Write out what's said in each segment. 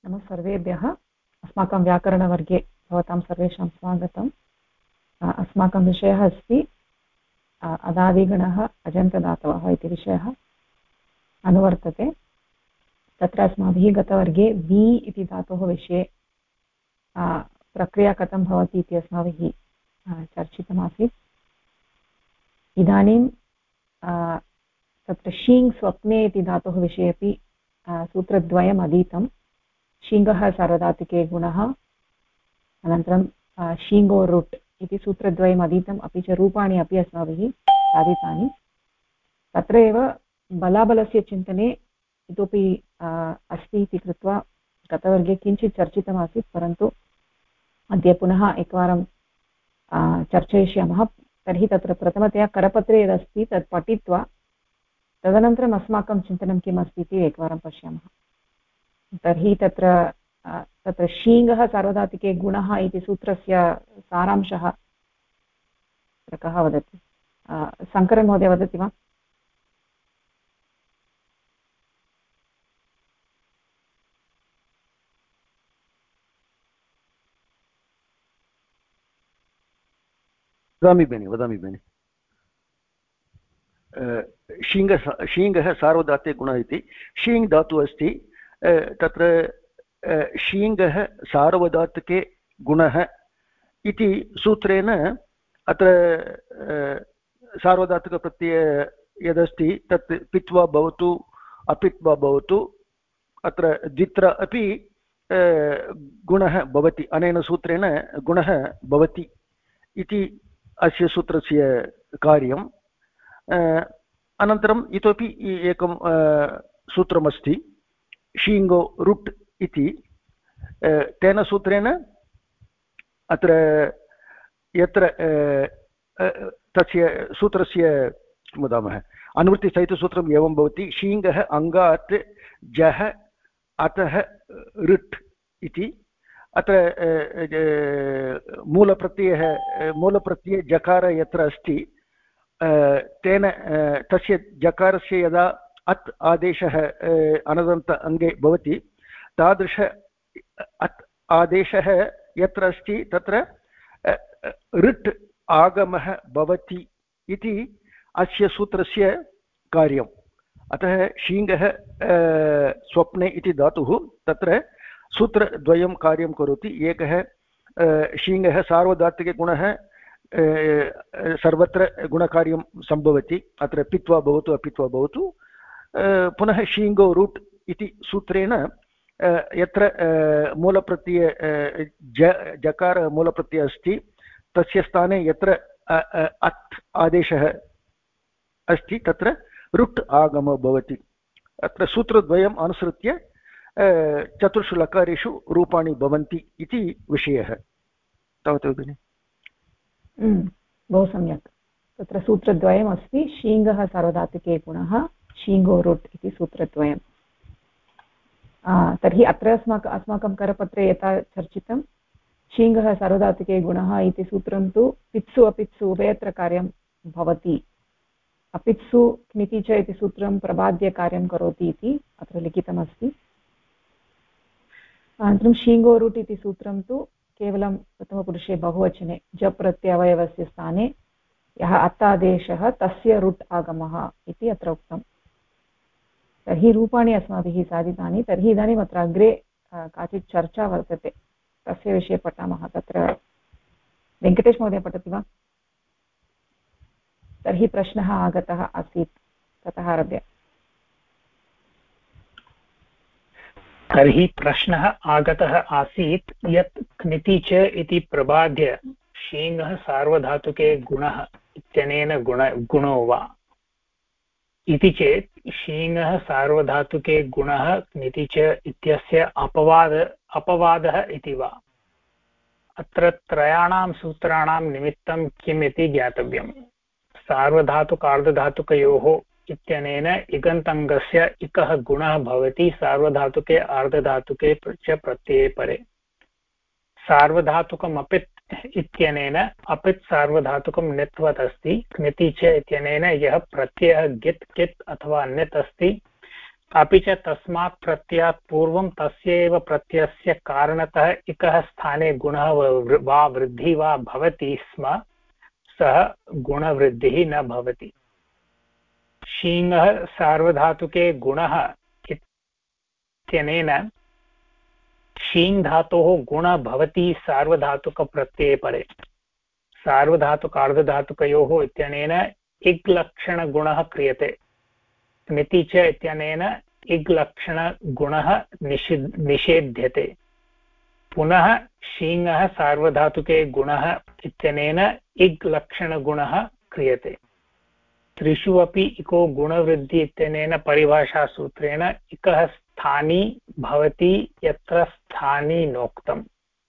नमः सर्वेभ्यः। अस्माकं व्याकरणवर्गे भवतां सर्वेषां स्वागतम्। अस्माकं विषयः अस्ति अदादिगणः अजन्तदातवः इति विषयः अनुवर्तते। तत्र अस्माभिः गतवर्गे वि इति धातोः विषये प्रक्रिया कथं भवति इति अस्माभिः चर्चितमासीत्। इदानीं तत्र शीङ् स्वप्ने इति धातोः विषये अपि सूत्रद्वयम् अधीतं। शीङ्गः सार्वधातुके गुणः, अनन्तरं शीङ्गो रुट् इति सूत्रद्वयम् अधीतम्, अपि च रूपाणि अपि अस्माभिः साधितानि। तत्र एव बलाबलस्य चिन्तने इतोपि अस्ति इति कृत्वा गतवर्गे किञ्चित् चर्चितमासीत्, परन्तु अद्य पुनः एकवारं चर्चयिष्यामः। तर्हि तत्र प्रथमतया करपत्रे यदस्ति तत् पठित्वा तदनन्तरम् अस्माकं चिन्तनं किम् अस्ति इति एकवारं पश्यामः। तर्हि तत्र शीङ्गः सार्वधातुके गुणः इति सूत्रस्य सारांशः कः वदति? शङ्करन् महोदय वदति वा? वदामि भगिनि। शीङ्गः सार्वधातुके गुणः इति शीङ् धातुः अस्ति। तत्र शीङ्गः सार्वधातुके गुणः इति सूत्रेण अत्र सार्वधातुकप्रत्यय यदस्ति तत् पित् वा भवतु अपित् वा भवतु, अत्र द्वित्र अपि गुणः भवति। अनेन सूत्रेण गुणः भवति इति अस्य सूत्रस्य कार्यम्। अनन्तरम् इतोपि एकं सूत्रमस्ति शीङ्गो रुट् इति। तेन सूत्रेण अत्र यत्र तस्य सूत्रस्य किं वदामः, अनुवृत्तिसहितसूत्रम् एवं भवति। शीङ्गः अङ्गात् जः अतः ऋट् इति। अत्र मूलप्रत्यय जकार यत्र अस्ति तेन तस्य जकारस्य यदा अत् आदेशः अनदन्त अङ्गे भवति, तादृश अत् आदेशः यत्र अस्ति तत्र ऋट् आगमः भवति इति अस्य सूत्रस्य कार्यम्। अतः शीङ्गः स्वप्ने इति धातुः तत्र सूत्रद्वयं कार्यं करोति। एकः शीङ्गः सार्वधातुके गुणः सर्वत्र गुणकार्यं सम्भवति, अत्र पित्वा भवतु अपित्वा भवतु। पुनः शीङ्गो रुट् इति सूत्रेण यत्र मूलप्रत्यय जकार मूलप्रत्ययः अस्ति तस्य स्थाने यत्र अत् आदेशः अस्ति तत्र रुट् आगमो भवति। अत्र सूत्रद्वयम् अनुसृत्य चतुर्षु लकारेषु रूपाणि भवन्ति इति विषयः। तावत् भगिनि। बहु सम्यक्। तत्र सूत्रद्वयम् अस्ति, शीङ्गः सार्वधातुके गुणः, शीङ्गो रुट् इति सूत्रद्वयम्। तर्हि अत्र अस्माकं करपत्रे यथा चर्चितं, शीङ्गः सार्वधातुके गुणः इति सूत्रं तु पित्सु अपित्सु उभयत्र कार्यं भवति। अपित्सु क्निति च इति सूत्रं प्रबाद्य कार्यं करोति इति अत्र लिखितमस्ति। अनन्तरं शीङ्गो रुट् इति सूत्रं तु केवलं प्रथमपुरुषे बहुवचने जप् प्रत्ययवयवस्य स्थाने यः अत्तादेशः तस्य रुट् आगमः इति अत्र उक्तम्। तर्हि रूपाणि अस्माभिः साधितानि। तर्हि इदानीम् अत्र अग्रे काचित् चर्चा वर्तते, तस्य विषये पठामः। तत्र वेङ्कटेश महोदय पठति वा? तर्हि प्रश्नः आगतः आसीत्, ततः आरभ्य। तर्हि प्रश्नः आगतः आसीत् यत् क्निति च इति प्रबाद्य शीङ्गः सार्वधातुके गुणः इत्यनेन गुणो वा इति चेत् शीङ्गः सार्वधातुके गुणः क्निति च इत्यस्य अपवादः इति वा? अत्र त्रयाणां सूत्राणां निमित्तं किम् इति ज्ञातव्यम्। सार्वधातुकार्धधातुकयोः इत्यनेन इगन्तङ्गस्य इकः गुणः भवति सार्वधातुके आर्धधातुके च प्रत्यये परे। सार्वधातुकम् अपित् इत्यनेन अपित् सार्वधातुकं नित्वत् अस्ति। क्निति च इत्यनेन यः प्रत्ययः गित् कित् अथवा नित् अस्ति अपि च तस्मात् प्रत्ययात् पूर्वं तस्य एव प्रत्ययस्य कारणतः इकः स्थाने गुणः वा वृद्धिः वा भवति स्म सः गुणवृद्धिः न भवति। शीङः सार्वधातुके गुणः इत्यनेन शीङ् धातोः गुणः भवति सार्वधातुकप्रत्यये परे। सार्वधातुकार्धधातुकयोः इत्यनेन इग् लक्षणगुणः क्रियते। निति च इत्यनेन इग् लक्षणगुणः निषेध्यते। पुनः शीङः सार्वधातुके गुणः इत्यनेन इग् लक्षणगुणः क्रियते। त्रिषु अपि इको गुणवृद्धि इत्यनेन परिभाषासूत्रेण इकः स्थानी भवति यत्र स्थानी नोक्तम्।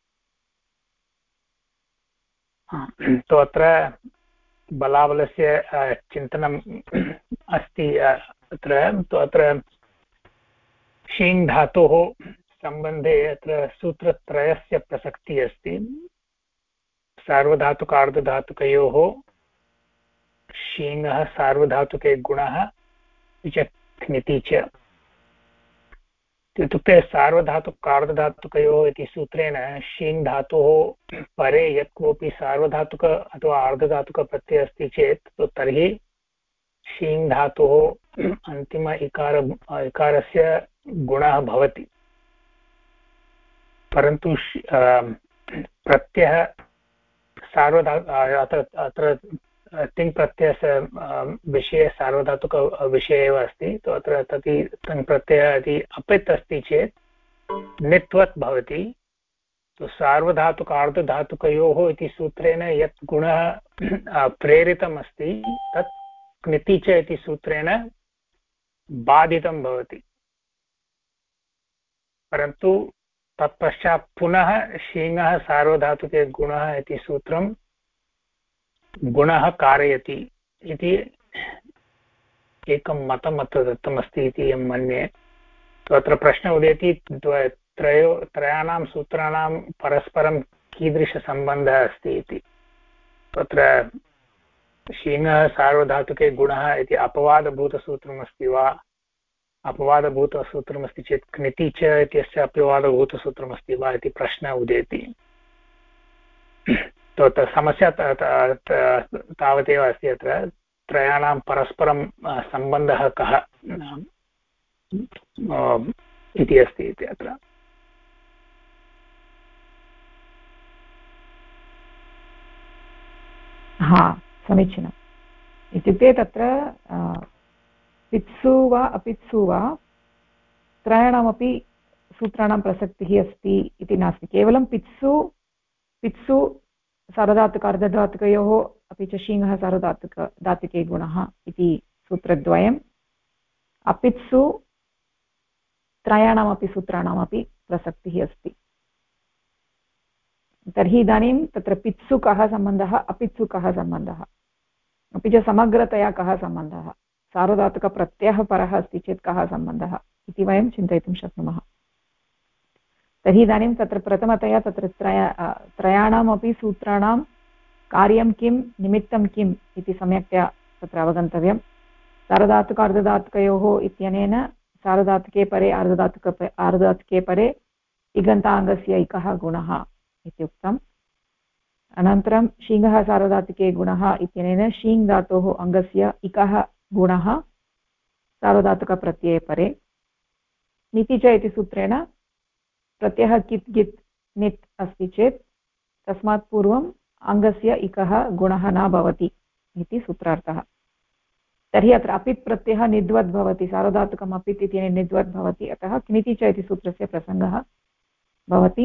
तो अत्र बलाबलस्य चिन्तनम् अस्ति अत्र। तो अत्र शीङ् धातोः सम्बन्धे अत्र सूत्रत्रयस्य प्रसक्तिः अस्ति। सार्वधातुकार्धधातुकयोः शीङः सार्वधातुके गुणः च क्निति च। इत्युक्ते सार्वधातुकार्धधातुकयोः इति सूत्रेण शीङ् धातोः परे यत् कोऽपि सार्वधातुक अथवा आर्धधातुकप्रत्ययः अस्ति चेत् तो तर्हि शीङ् धातोः अन्तिम इकारस्य गुणः भवति। परन्तु प्रत्ययः अत्र तिङ् प्रत्ययस्य विषये सार्वधातुकविषये एव अस्ति। तो अत्र तिङ् प्रत्ययः यदि अपित् अस्ति चेत् नित्वत् भवति। तो सार्वधातुकार्धधातुकयोः इति सूत्रेण यत् गुणः प्रेरितम् अस्ति तत् क्निति च इति सूत्रेण बाधितं भवति। परन्तु तत्पश्चात् पुनः शीङः सार्वधातुके गुणः इति सूत्रं गुणः कारयति इति एकं मतम् अत्र दत्तमस्ति इति अहं मन्ये। तो अत्र प्रश्नः उदेति त्रयाणां सूत्राणां परस्परं कीदृशसम्बन्धः अस्ति इति। तत्र शीङः सार्वधातुके गुणः इति अपवादभूतसूत्रमस्ति वा अपवादभूतसूत्रमस्ति चेत् क्निति च इत्यस्य अपवादभूतसूत्रमस्ति वा इति प्रश्नः उदेति। तो समस्या तावदेव अस्ति। अत्र त्रयाणां परस्परं सम्बन्धः कः इति अस्ति इति अत्र। हा, समीचीनम्। इत्युक्ते तत्र पित्सु वा अपित्सु वा त्रयाणामपि सूत्राणां प्रसक्तिः अस्ति इति नास्ति। केवलं पित्सु सार्वधातुकार्धधातुकयोः अपि च शीङः सार्वधातुके गुणः इति सूत्रद्वयम्। अपित्सु त्रयाणामपि सूत्राणामपि प्रसक्तिः अस्ति। तर्हि इदानीं तत्र पित्सु कः सम्बन्धः, अपित्सु कः सम्बन्धः, अपि च समग्रतया कः सम्बन्धः, सार्वधातुकप्रत्ययः परः अस्ति चेत् कः सम्बन्धः इति वयं चिन्तयितुं शक्नुमः। तर्हि इदानीं तत्र प्रथमतया तत्र त्रयाणामपि सूत्राणां कार्यं किं, निमित्तं किम् इति सम्यक्तया तत्र अवगन्तव्यं। सार्वधातुकार्धधातुकयोः इत्यनेन सार्वधातुके परे आर्धधातुके परे इगन्ताङ्गस्य इकः गुणः इत्युक्तम्। अनन्तरं शीङः सार्वधातुके गुणः इत्यनेन शीङ् धातोः अङ्गस्य इकः गुणः सार्वधातुकप्रत्यये परे। निति च इति सूत्रेण प्रत्ययः कित् गित् नित् अस्ति चेत् तस्मात् पूर्वम् अङ्गस्य इकः गुणः न भवति इति सूत्रार्थः। तर्हि अत्र अपित् प्रत्ययः निद्वद् भवति, सार्वधातुकम् अपित् इत्यनेन निद्वद् भवति, अतः क्निति च इति सूत्रस्य प्रसङ्गः भवति।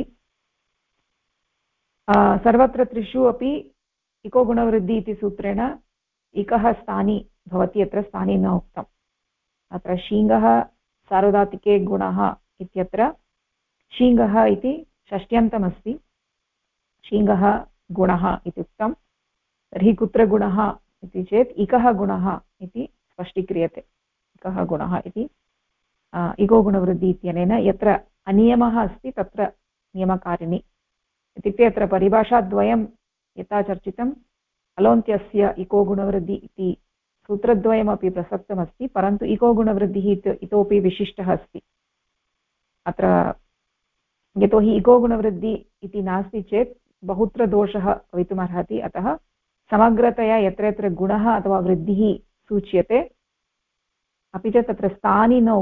सर्वत्र त्रिषु अपि इको गुणवृद्धि इति सूत्रेण इकः स्थानी भवति, अत्र स्थानी न उक्तम्। अत्र शीङः सार्वधातुके गुणः इत्यत्र शीङः इति षष्ट्यन्तमस्ति, शीङः गुणः इति उक्तं। तर्हि कुत्र गुणः इति चेत् इकः गुणः इति स्पष्टीक्रियते। इकः गुणः इति इको गुणवृद्धि इत्यनेन यत्र अनियमः अस्ति तत्र नियमकारिणी इत्युक्ते अत्र परिभाषाद्वयं यथा चर्चितम् अलोन्त्यस्य इको गुणवृद्धि इति सूत्रद्वयमपि प्रसक्तमस्ति, परन्तु इको गुणवृद्धिः इतोपि विशिष्टः अस्ति अत्र। यतोहि इको गुणवृद्धि इति नास्ति चेत् बहुत्र दोषः भवितुमर्हति। अतः समग्रतया यत्र यत्र गुणः अथवा वृद्धिः सूच्यते, अपि च तत्र स्थानि न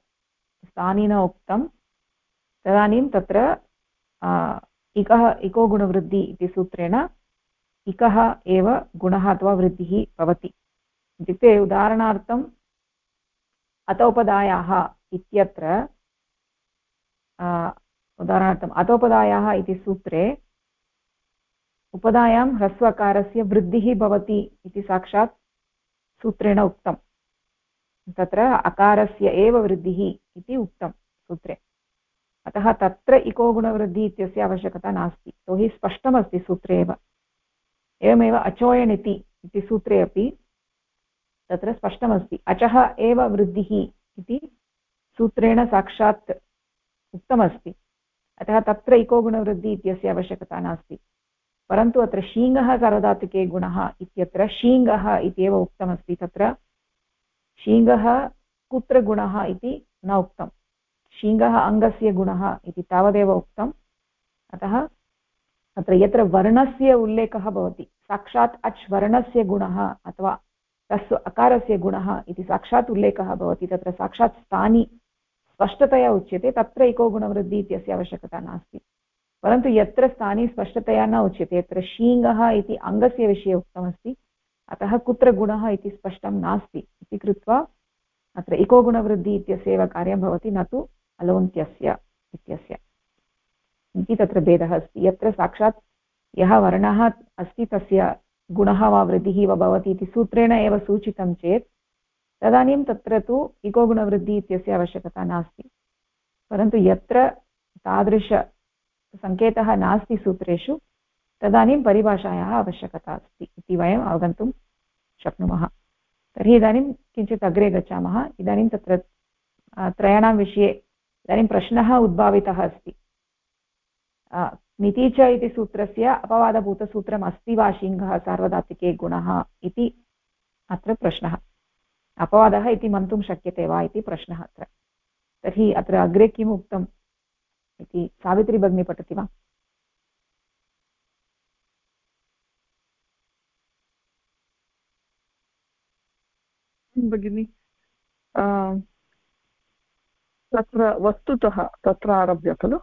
उक्तं तदानीं तत्र इको गुणवृद्धि इति सूत्रेण इकः एव गुणः अथवा वृद्धिः भवति। इत्युक्ते उदाहरणार्थम् अतोपदायाः इत्यत्र उदाहरणार्थम् अतोपदायाः इति सूत्रे उपदायां ह्रस्वकारस्य वृद्धिः भवति इति साक्षात् सूत्रेण उक्तं। तत्र अकारस्य एव वृद्धिः इति उक्तं सूत्रे। अतः तत्र इको गुणवृद्धिः इत्यस्य आवश्यकता नास्ति, यतोहि स्पष्टमस्ति सूत्रे एव। एवमेव अचोयण् इति सूत्रे अपि तत्र स्पष्टमस्ति, अचः एव वृद्धिः इति सूत्रेण साक्षात् उक्तमस्ति। अतः तत्र इको गुणवृद्धिः इत्यस्य आवश्यकता नास्ति। परन्तु अत्र शीङ्गः सार्वधातुके गुणः इत्यत्र शीङ्गः इत्येव उक्तमस्ति। तत्र शीङ्गः कुत्र गुणः इति न उक्तं, शीङ्गः अङ्गस्य गुणः इति तावदेव उक्तम्। अतः अत्र यत्र वर्णस्य उल्लेखः भवति, साक्षात् अच् वर्णस्य गुणः अथवा तस्य अकारस्य गुणः इति साक्षात् उल्लेखः भवति, तत्र साक्षात् स्थानि स्पष्टतया उच्यते, तत्र इको गुणवृद्धिः इत्यस्य आवश्यकता नास्ति। परन्तु यत्र स्थानि स्पष्टतया न उच्यते, यत्र शीङ्गः इति अङ्गस्य विषये उक्तमस्ति, अतः कुत्र गुणः इति स्पष्टं नास्ति इति कृत्वा अत्र इको गुणवृद्धिः इत्यस्य एव कार्यं भवति, न तु अलोन्त्यस्य इत्यस्य इति तत्र भेदः अस्ति। यत्र साक्षात् यः वर्णः अस्ति तस्य गुणः वा वृद्धिः वा भवति इति सूत्रेण एव सूचितं चेत् तदानीं तत्र तु इको गुणवृद्धिः इत्यस्य आवश्यकता नास्ति। परन्तु यत्र तादृशसङ्केतः नास्ति सूत्रेषु, तदानीं परिभाषायाः आवश्यकता अस्ति इति वयम् अवगन्तुं शक्नुमः। तर्हि इदानीं किञ्चित् अग्रे गच्छामः। इदानीं तत्र त्रयाणां विषये इदानीं प्रश्नः उद्भावितः अस्ति। निति च इति सूत्रस्य अपवादभूतसूत्रम् अस्ति वा शीङ्गः सार्वधातुके गुणः इति अत्र प्रश्नः। अपवादः इति मन्तुं शक्यते वा इति प्रश्नः अत्र। तर्हि अत्र अग्रे किम् उक्तम् इति सावित्री भगिनी पठति वा? भगिनी, तत्र वस्तुतः तत्र आरभ्य खलु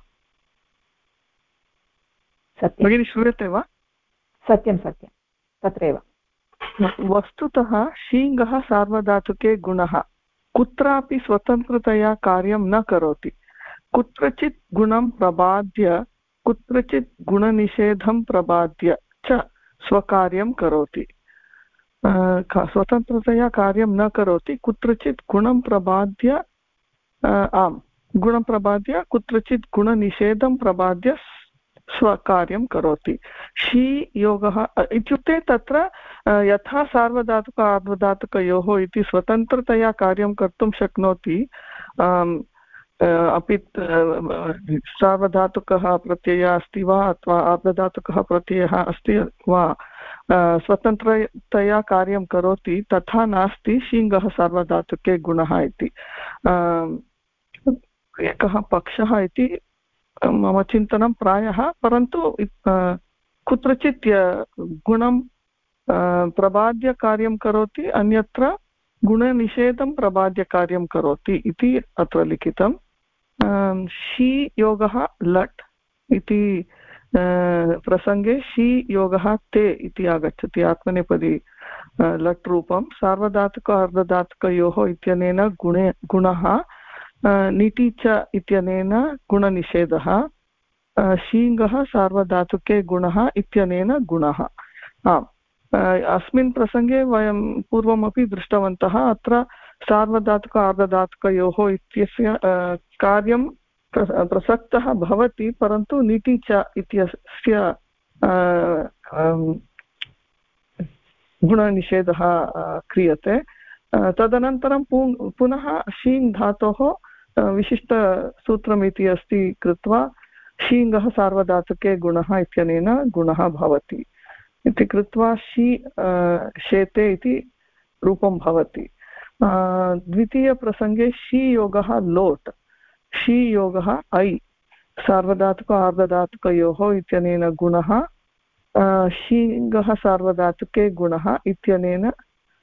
भगिनी, श्रूयते वा? सत्यं सत्यं, तत्रैव। वस्तुतः शीङ्गः सार्वधातुके गुणः कुत्रापि स्वतन्त्रतया कार्यं न करोति। कुत्रचित् गुणं प्रबाद्य कुत्रचित् गुणनिषेधं प्रबाद्य च स्वकार्यं करोति। स्वतन्त्रतया कार्यं न करोति, कुत्रचित् गुणं प्रबाद्य गुणं प्रबाद्य कुत्रचित् गुणनिषेधं प्रबाद्य स्वकार्यं करोति। शी योगः इत्युक्ते तत्र यथा सार्वधातुक आर्धधातुकयोः इति स्वतन्त्रतया कार्यं कर्तुं शक्नोति, अपि सार्वधातुकः प्रत्ययः अस्ति वा अथवा आर्धधातुकः प्रत्ययः अस्ति वा स्वतन्त्रतया कार्यं करोति, तथा नास्ति शीङ्गः सार्वधातुके गुणः इति। एकः पक्षः इति मम चिन्तनं प्रायः, परन्तु कुत्रचित् गुणं प्रबाद्य कार्यं करोति, अन्यत्र गुणनिषेधं प्रबाद्य कार्यं करोति इति अत्र लिखितं। शी योगः लट् इति प्रसङ्गे शी योगः ते इति आगच्छति, आत्मनेपदी लट् रूपं। सार्वधातुक अर्धधातुकयोः इत्यनेन गुणः, निति च इत्यनेन गुणनिषेधः, शीङ्गः सार्वधातुके गुणः इत्यनेन गुणः। अस्मिन् प्रसङ्गे वयं पूर्वमपि दृष्टवन्तः, अत्र सार्वधातुक अर्धधातुकयोः इत्यस्य कार्यं प्रसक्तः भवति, परन्तु निति च इत्यस्य गुणनिषेधः क्रियते। तदनन्तरं पुनः शीङ् धातोः विशिष्टसूत्रमिति अस्ति कृत्वा शीङ्गः सार्वधातुके गुणः इत्यनेन गुणः भवति इति कृत्वा शी शेते इति रूपं भवति। द्वितीयप्रसङ्गे शीयोगः लोट्, शीयोगः ऐ, सार्वधातुक आर्धधातुकयोः इत्यनेन गुणः, शीङ्गः सार्वधातुके गुणः इत्यनेन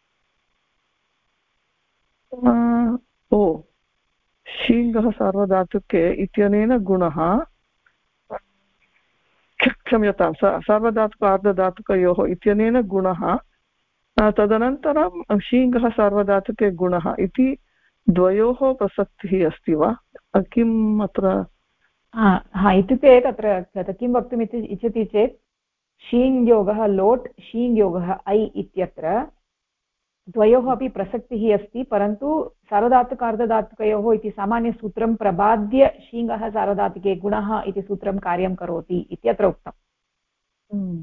शीङ्गः सार्वधातुके इत्यनेन गुणः, क्षम्यतां, सार्वधातुक आर्धधातुकयोः इत्यनेन गुणः, तदनन्तरं शीङ्गः सार्वधातुके गुणः इति द्वयोः प्रसक्तिः अस्ति वा? किम् अत्र? इत्युक्ते तत्र किं वक्तुम् इच्छति चेत् शीङ् योगः लोट्, शीङ् योगः ऐ इत्यत्र द्वयोः अपि प्रसक्तिः अस्ति, परन्तु सार्वधातुकार्धधातुकयोः इति सामान्यसूत्रं प्रबाद्य शीङ्गः सार्वधातुके गुणः इति सूत्रं कार्यं करोति इत्यत्र उक्तम्।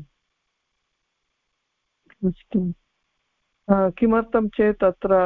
किमर्थं चेत् अत्र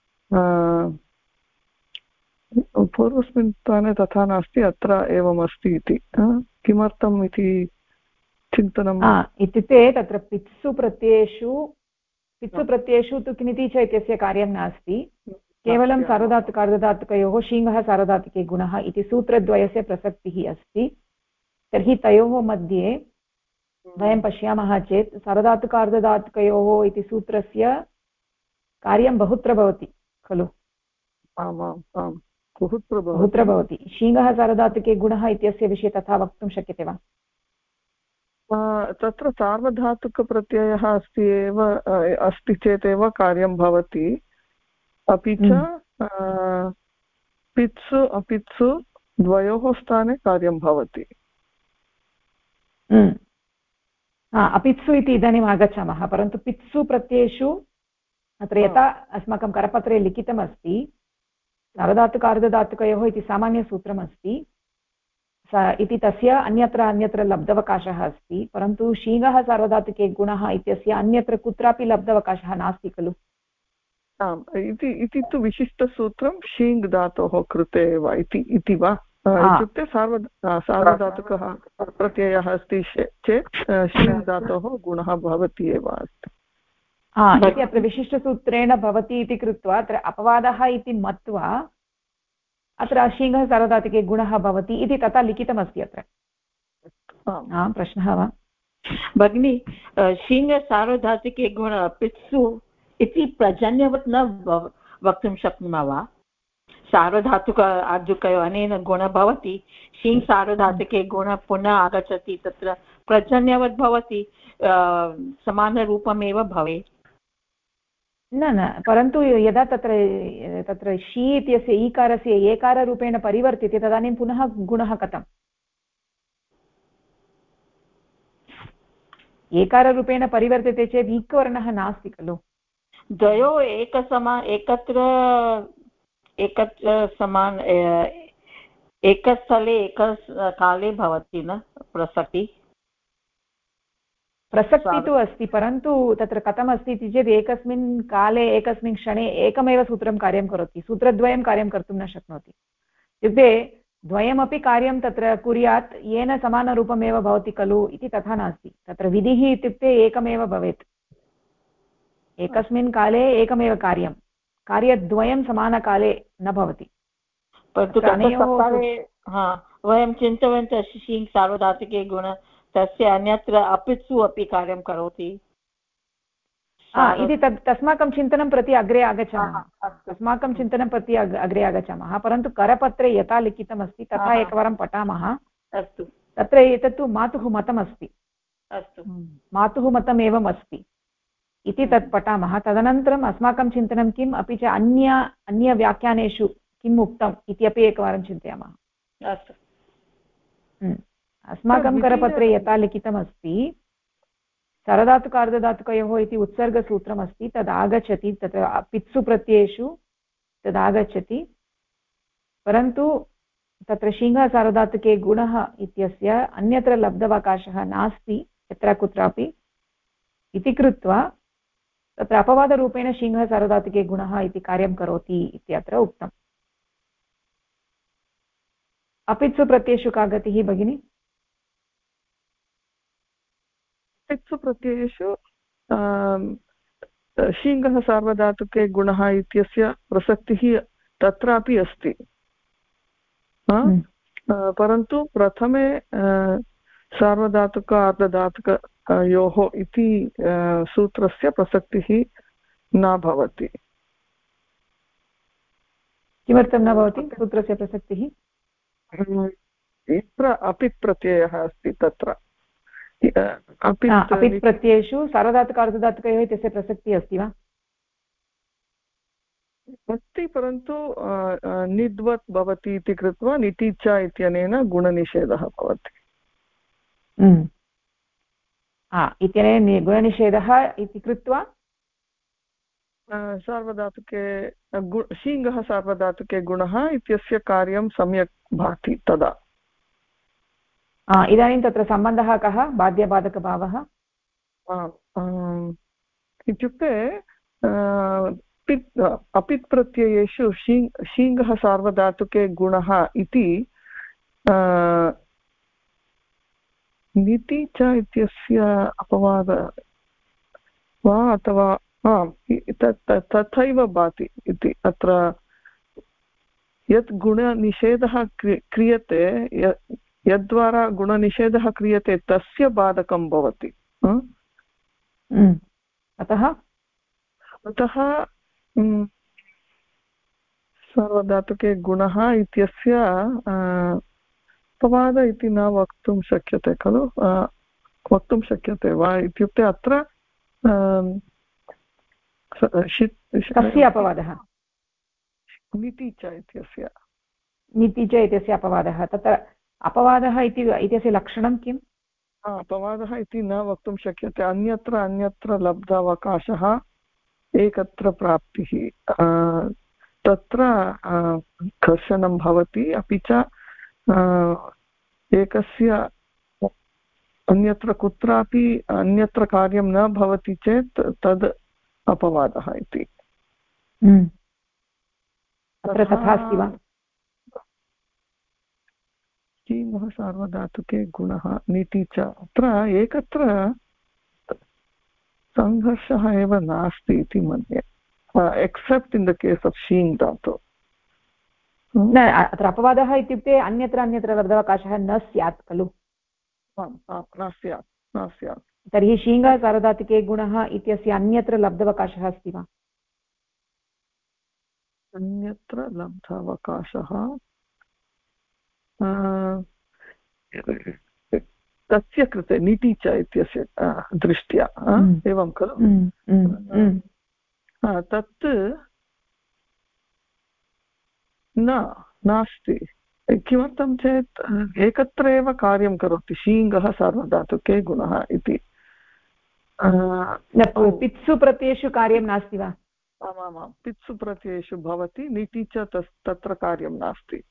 पूर्वस्मिन् स्थाने तथा नास्ति, अत्र एवम् अस्ति इति किमर्थम् इति चिन्तनम्? इत्युक्ते तत्र पित्सु प्रत्ययेषु तु किमिति च इत्यस्य कार्यं नास्ति, केवलं सार्वधातुकार्धधातुकयोः शीङ्गः सार्वधातुके गुणः इति सूत्रद्वयस्य प्रसक्तिः अस्ति। तर्हि तयोः मध्ये वयं पश्यामः चेत् सार्वधातुकार्धधातुकयोः इति सूत्रस्य कार्यं बहुत्र भवति खलु? आमाम्, बहुत्र भवति। शीङ्गः सार्वधातुके गुणः इत्यस्य विषये तथा वक्तुं शक्यते वा? तत्र सार्वधातुकप्रत्ययः अस्ति चेत् एव कार्यं भवति, अपि च पित्सु द्वयोः स्थाने कार्यं भवति। अपित्सु इति इदानीम् आगच्छामः, परन्तु पित्सु प्रत्ययेषु अत्र यथा अस्माकं करपत्रे लिखितमस्ति सार्वधातुकार्धधातुकयोः इति सामान्यसूत्रमस्ति इति तस्य अन्यत्र लब्धवकाशः अस्ति, परन्तु शीङ्गः सार्वधातुके गुणः इत्यस्य अन्यत्र कुत्रापि लब्धवकाशः नास्ति खलु? आम्, इति तु विशिष्टसूत्रं शीङ् धातोः कृते एव इति वा? इत्युक्ते सार्वधातुकः प्रत्ययः अस्ति चेत् शीङ् धातोः गुणः भवति एव अस्ति। इति अत्र विशिष्टसूत्रेण भवति इति कृत्वा अत्र अपवादः इति मत्वा अत्र शीङ्गः सार्वधातुके गुणः भवति इति तथा लिखितमस्ति अत्र। प्रश्नः वा भगिनी? शीङ्गः सार्वधातुके गुण पित्सु इति प्रजन्यवत् न वक्तुं शक्नुमः वा? सार्वधातुक आर्धुकयोः अनेन गुणः भवति, शीङ् सार्वधातुके गुणः पुनः आगच्छति, तत्र प्रजन्यवत् भवति, समानरूपमेव भवेत्। न, परन्तु यदा तत्र शी इत्यस्य ईकारस्य एकाररूपेण परिवर्त्यते तदानीं पुनः गुणः कथम्? एकाररूपेण परिवर्त्यते चेत् ईकवर्णः नास्ति खलु? द्वयोः एकत्र समान एकस्थले एककाले भवति न प्रसक्ति तु अस्ति, परन्तु तत्र कथमस्ति इति चेत् एकस्मिन् काले एकस्मिन् क्षणे एकमेव सूत्रं कार्यं करोति, सूत्रद्वयं कार्यं कर्तुं न शक्नोति। इत्युक्ते द्वयमपि कार्यं तत्र कुर्यात् येन समानरूपमेव भवति खलु इति तथा नास्ति। तत्र विधिः इत्युक्ते एकमेव भवेत्, एकस्मिन् काले एकमेव कार्यद्वयं समानकाले न भवति। वयं चिन्तयन्तः शीङ् सार्वधातुके गुण तस्य अन्यत्र अपित्सु अपि कार्यं करोति इति तस्माकं चिन्तनं प्रति अग्रे आगच्छामः। परन्तु करपत्रे यथा लिखितमस्ति तथा एकवारं पठामः। अस्तु, तत्र एतत्तु मातुः मतमस्ति। अस्तु, मातुः मतम् एवम् अस्ति इति तत् पठामः। तदनन्तरम् अस्माकं चिन्तनं किम्, अपि च अन्यव्याख्यानेषु किम् उक्तम् इति अपि एकवारं चिन्तयामः। अस्तु, अस्माकं करपत्रे यथा लिखितमस्ति सार्वधातुकार्धधातुकयोः इति उत्सर्गसूत्रमस्ति, तदागच्छति, तत्र पित्सु प्रत्ययेषु तदागच्छति, परन्तु तत्र शीङ्गः सार्वधातुके गुणः इत्यस्य अन्यत्र लब्धवकाशः नास्ति यत्र कुत्रापि इति कृत्वा तत्र अपवादरूपेण शीङ्गः सार्वधातुके गुणः इति कार्यं करोति इत्यत्र उक्तम्। अपित्सु प्रत्ययेषु का गतिः भगिनी? पित्सु प्रत्ययेषु शीङ्गः सार्वधातुके गुणः इत्यस्य प्रसक्तिः तत्रापि अस्ति, परन्तु प्रथमे सार्वधातुक अर्धधातुकयोः इति सूत्रस्य प्रसक्तिः न भवति। किमर्थं न भवति सूत्रस्य प्रसक्तिः? यत्र अपित् प्रत्ययः अस्ति तत्र अपित् प्रत्ययेषु सार्वधातुक अर्धधातुकयोः इत्यस्य प्रसक्तिः अस्ति वा? अस्ति, परन्तु निद्वत् भवति इति कृत्वा नितिच इत्यनेन गुणनिषेधः भवति। इत्यनेन गुणनिषेधः इति कृत्वा सार्वधातुके शीङ्गः सार्वधातुके गुणः इत्यस्य कार्यं सम्यक् भाति तदा। इदानीं तत्र सम्बन्धः कः? बाध्यबाधकभावः इत्युक्ते अपित् प्रत्ययेषु शीङ्गः सार्वधातुके गुणः इति नीति च इत्यस्य अपवाद वा अथवा तथैव भाति इति। अत्र यत् गुणनिषेधः क्रियते, यद्वारा गुणनिषेधः क्रियते तस्य बाधकं भवति। अतः सार्वधातुके गुणः इत्यस्य अपवाद इति न वक्तुं शक्यते खलु? वक्तुं शक्यते वा इत्युक्ते अत्र कस्य अपवादः? नितिच इत्यस्य। नितिच इत्यस्य अपवादः। तत्र अपवादः इत्यस्य लक्षणं किम्? अपवादः इति न वक्तुं शक्यते। अन्यत्र लब्धावकाशः, एकत्र प्राप्तिः, तत्र घर्षणं भवति। अपि च एकस्य अन्यत्र कुत्रापि अन्यत्र कार्यं न भवति चेत् तद् अपवादः इति। अत्र तथा अस्ति वा? शीङ्गः सार्वधातुके गुणः नीति च, अत्र एकत्र सङ्घर्षः एव नास्ति इति मन्ये, except in the case of शीङ् धातु। न, अत्र अपवादः इत्युक्ते अन्यत्र लब्धावकाशः न स्यात् खलु? न स्यात्। तर्हि शीङ्गः सार्वधातुके गुणः इत्यस्य अन्यत्र लब्धावकाशः अस्ति वा? अन्यत्र लब्धावकाशः तस्य कृते नीति च इत्यस्य दृष्ट्या एवं खलु? तत् नास्ति। किमर्थं चेत् एकत्र एव कार्यं करोति शीङ्गः सार्वधातुके गुणः इति। पित्सु प्रत्ययेषु कार्यं नास्ति वा? आमामां, पित्सु प्रत्ययेषु भवति, नीति च तत्र कार्यं नास्ति।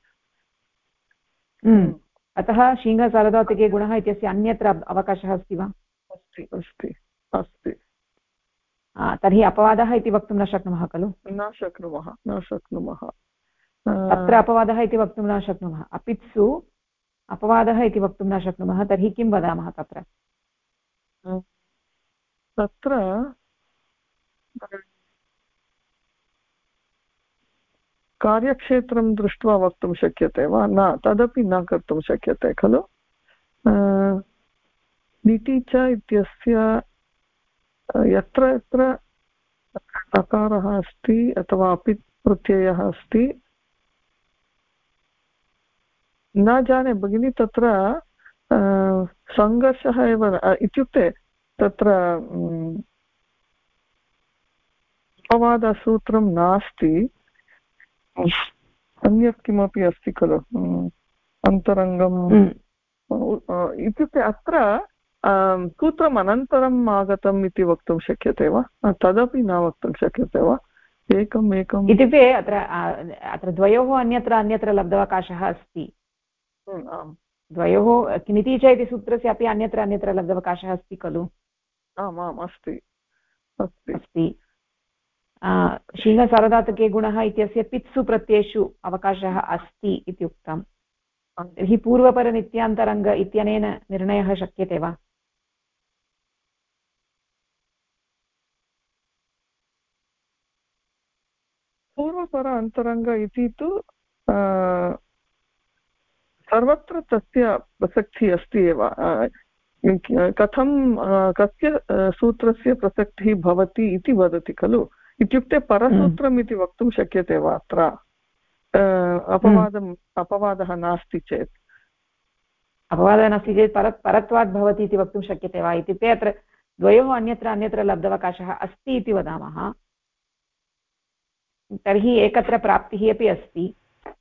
अतः शीङ्गः सार्वधातुके गुणः इत्यस्य अन्यत्र अवकाशः अस्ति वा? अस्ति। तर्हि अपवादः इति वक्तुं न शक्नुमः खलु? न शक्नुमः। तत्र अपवादः इति वक्तुं न शक्नुमः, अपित्सु अपवादः इति वक्तुं न शक्नुमः। तर्हि किं वदामः तत्र? कार्यक्षेत्रं दृष्ट्वा वक्तुं शक्यते वा? न, तदपि न कर्तुं शक्यते खलु? नीति च इत्यस्य यत्र यत्र अकारः अस्ति अथवा अपित् प्रत्ययः अस्ति, न जाने भगिनि, तत्र सङ्घर्षः एव इत्युक्ते तत्र अपवादसूत्रं नास्ति, अन्यत् किमपि अस्ति खलु, अन्तरङ्गम् इत्युक्ते अत्र सूत्रम् अनन्तरम् आगतम् इति वक्तुं शक्यते वा? तदपि न वक्तुं शक्यते वा? एकम् इत्युक्ते अत्र द्वयोः अन्यत्र लब्धावकाशः अस्ति। द्वयोः नीति च इति सूत्रस्य अपि अन्यत्र लब्धावकाशः अस्ति खलु? आमाम्, अस्ति। शीङ्गः सार्वधातुके गुणः इत्यस्य पित्सु प्रत्ययेषु अवकाशः अस्ति इति उक्तम्। तर्हि पूर्वपरनित्यान्तरङ्ग इत्यनेन निर्णयः शक्यते वा? पर अन्तरङ्ग इति तु सर्वत्र तस्य प्रसक्तिः अस्ति एव। कथं कस्य सूत्रस्य प्रसक्तिः भवति इति वदति खलु। इत्युक्ते परसूत्रम् इति वक्तुं शक्यते वा अत्र अपवादः नास्ति चेत्? अपवादः नास्ति चेत् परत्वात् भवति इति वक्तुं शक्यते वा? इत्युक्ते अत्र द्वयोः अन्यत्र अन्यत्र लब्धावकाशः अस्ति इति वदामः, तर्हि एकत्र प्राप्तिः अपि अस्ति।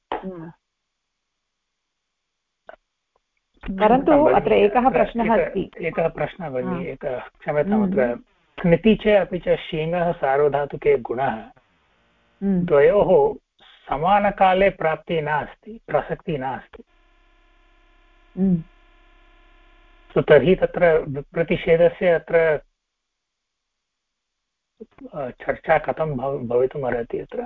परन्तु अत्र एकः प्रश्नः अस्ति। एकः प्रश्नः भगिनि, क्षम्यताम्, अत्र क्निति च अपि च शीङः सार्वधातुके गुणः द्वयोः समानकाले प्राप्तिः नास्ति, प्रसक्तिः नास्ति। तर्हि तत्र विप्रतिषेधस्य अत्र चर्चा कथं भवितुम् अर्हति? अत्र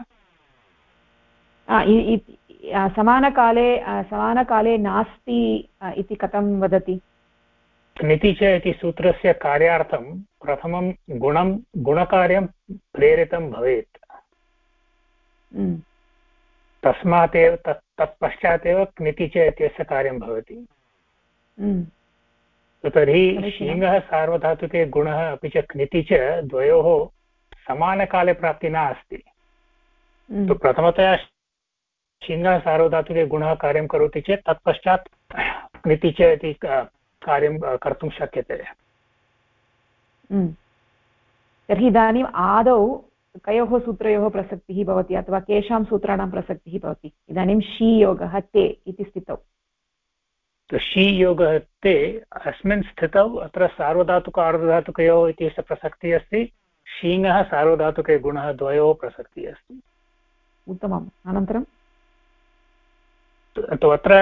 समानकाले नास्ति इति कथं वदति? क्निति च इति सूत्रस्य कार्यार्थं प्रथमं गुणकार्यं प्रेरितं भवेत्, तस्मात् एव तत्पश्चात् एव क्निति च इत्यस्य कार्यं भवति। तर्हि शीङः सार्वधातुके गुणः अपि च क्निति च द्वयोः समानकाले प्राप्तिः नास्ति। तो प्रथमतया शीङः सार्वधातुके गुणः कार्यं करोति चेत् तत्पश्चात् क्निति च इति कार्यं कर्तुं शक्यते। तर्हि इदानीम् आदौ कयोः सूत्रयोः प्रसक्तिः भवति अथवा केषां सूत्राणां प्रसक्तिः भवति? इदानीं शी योगः ते इति स्थितौ, शी योगः ते अस्मिन् स्थितौ अत्र सार्वधातुक आर्धधातुकयोः इत्यस्य प्रसक्तिः अस्ति, शीङः सार्वधातुके गुणः द्वयोः प्रसक्तिः अस्ति। उत्तमम्। अनन्तरं अत्र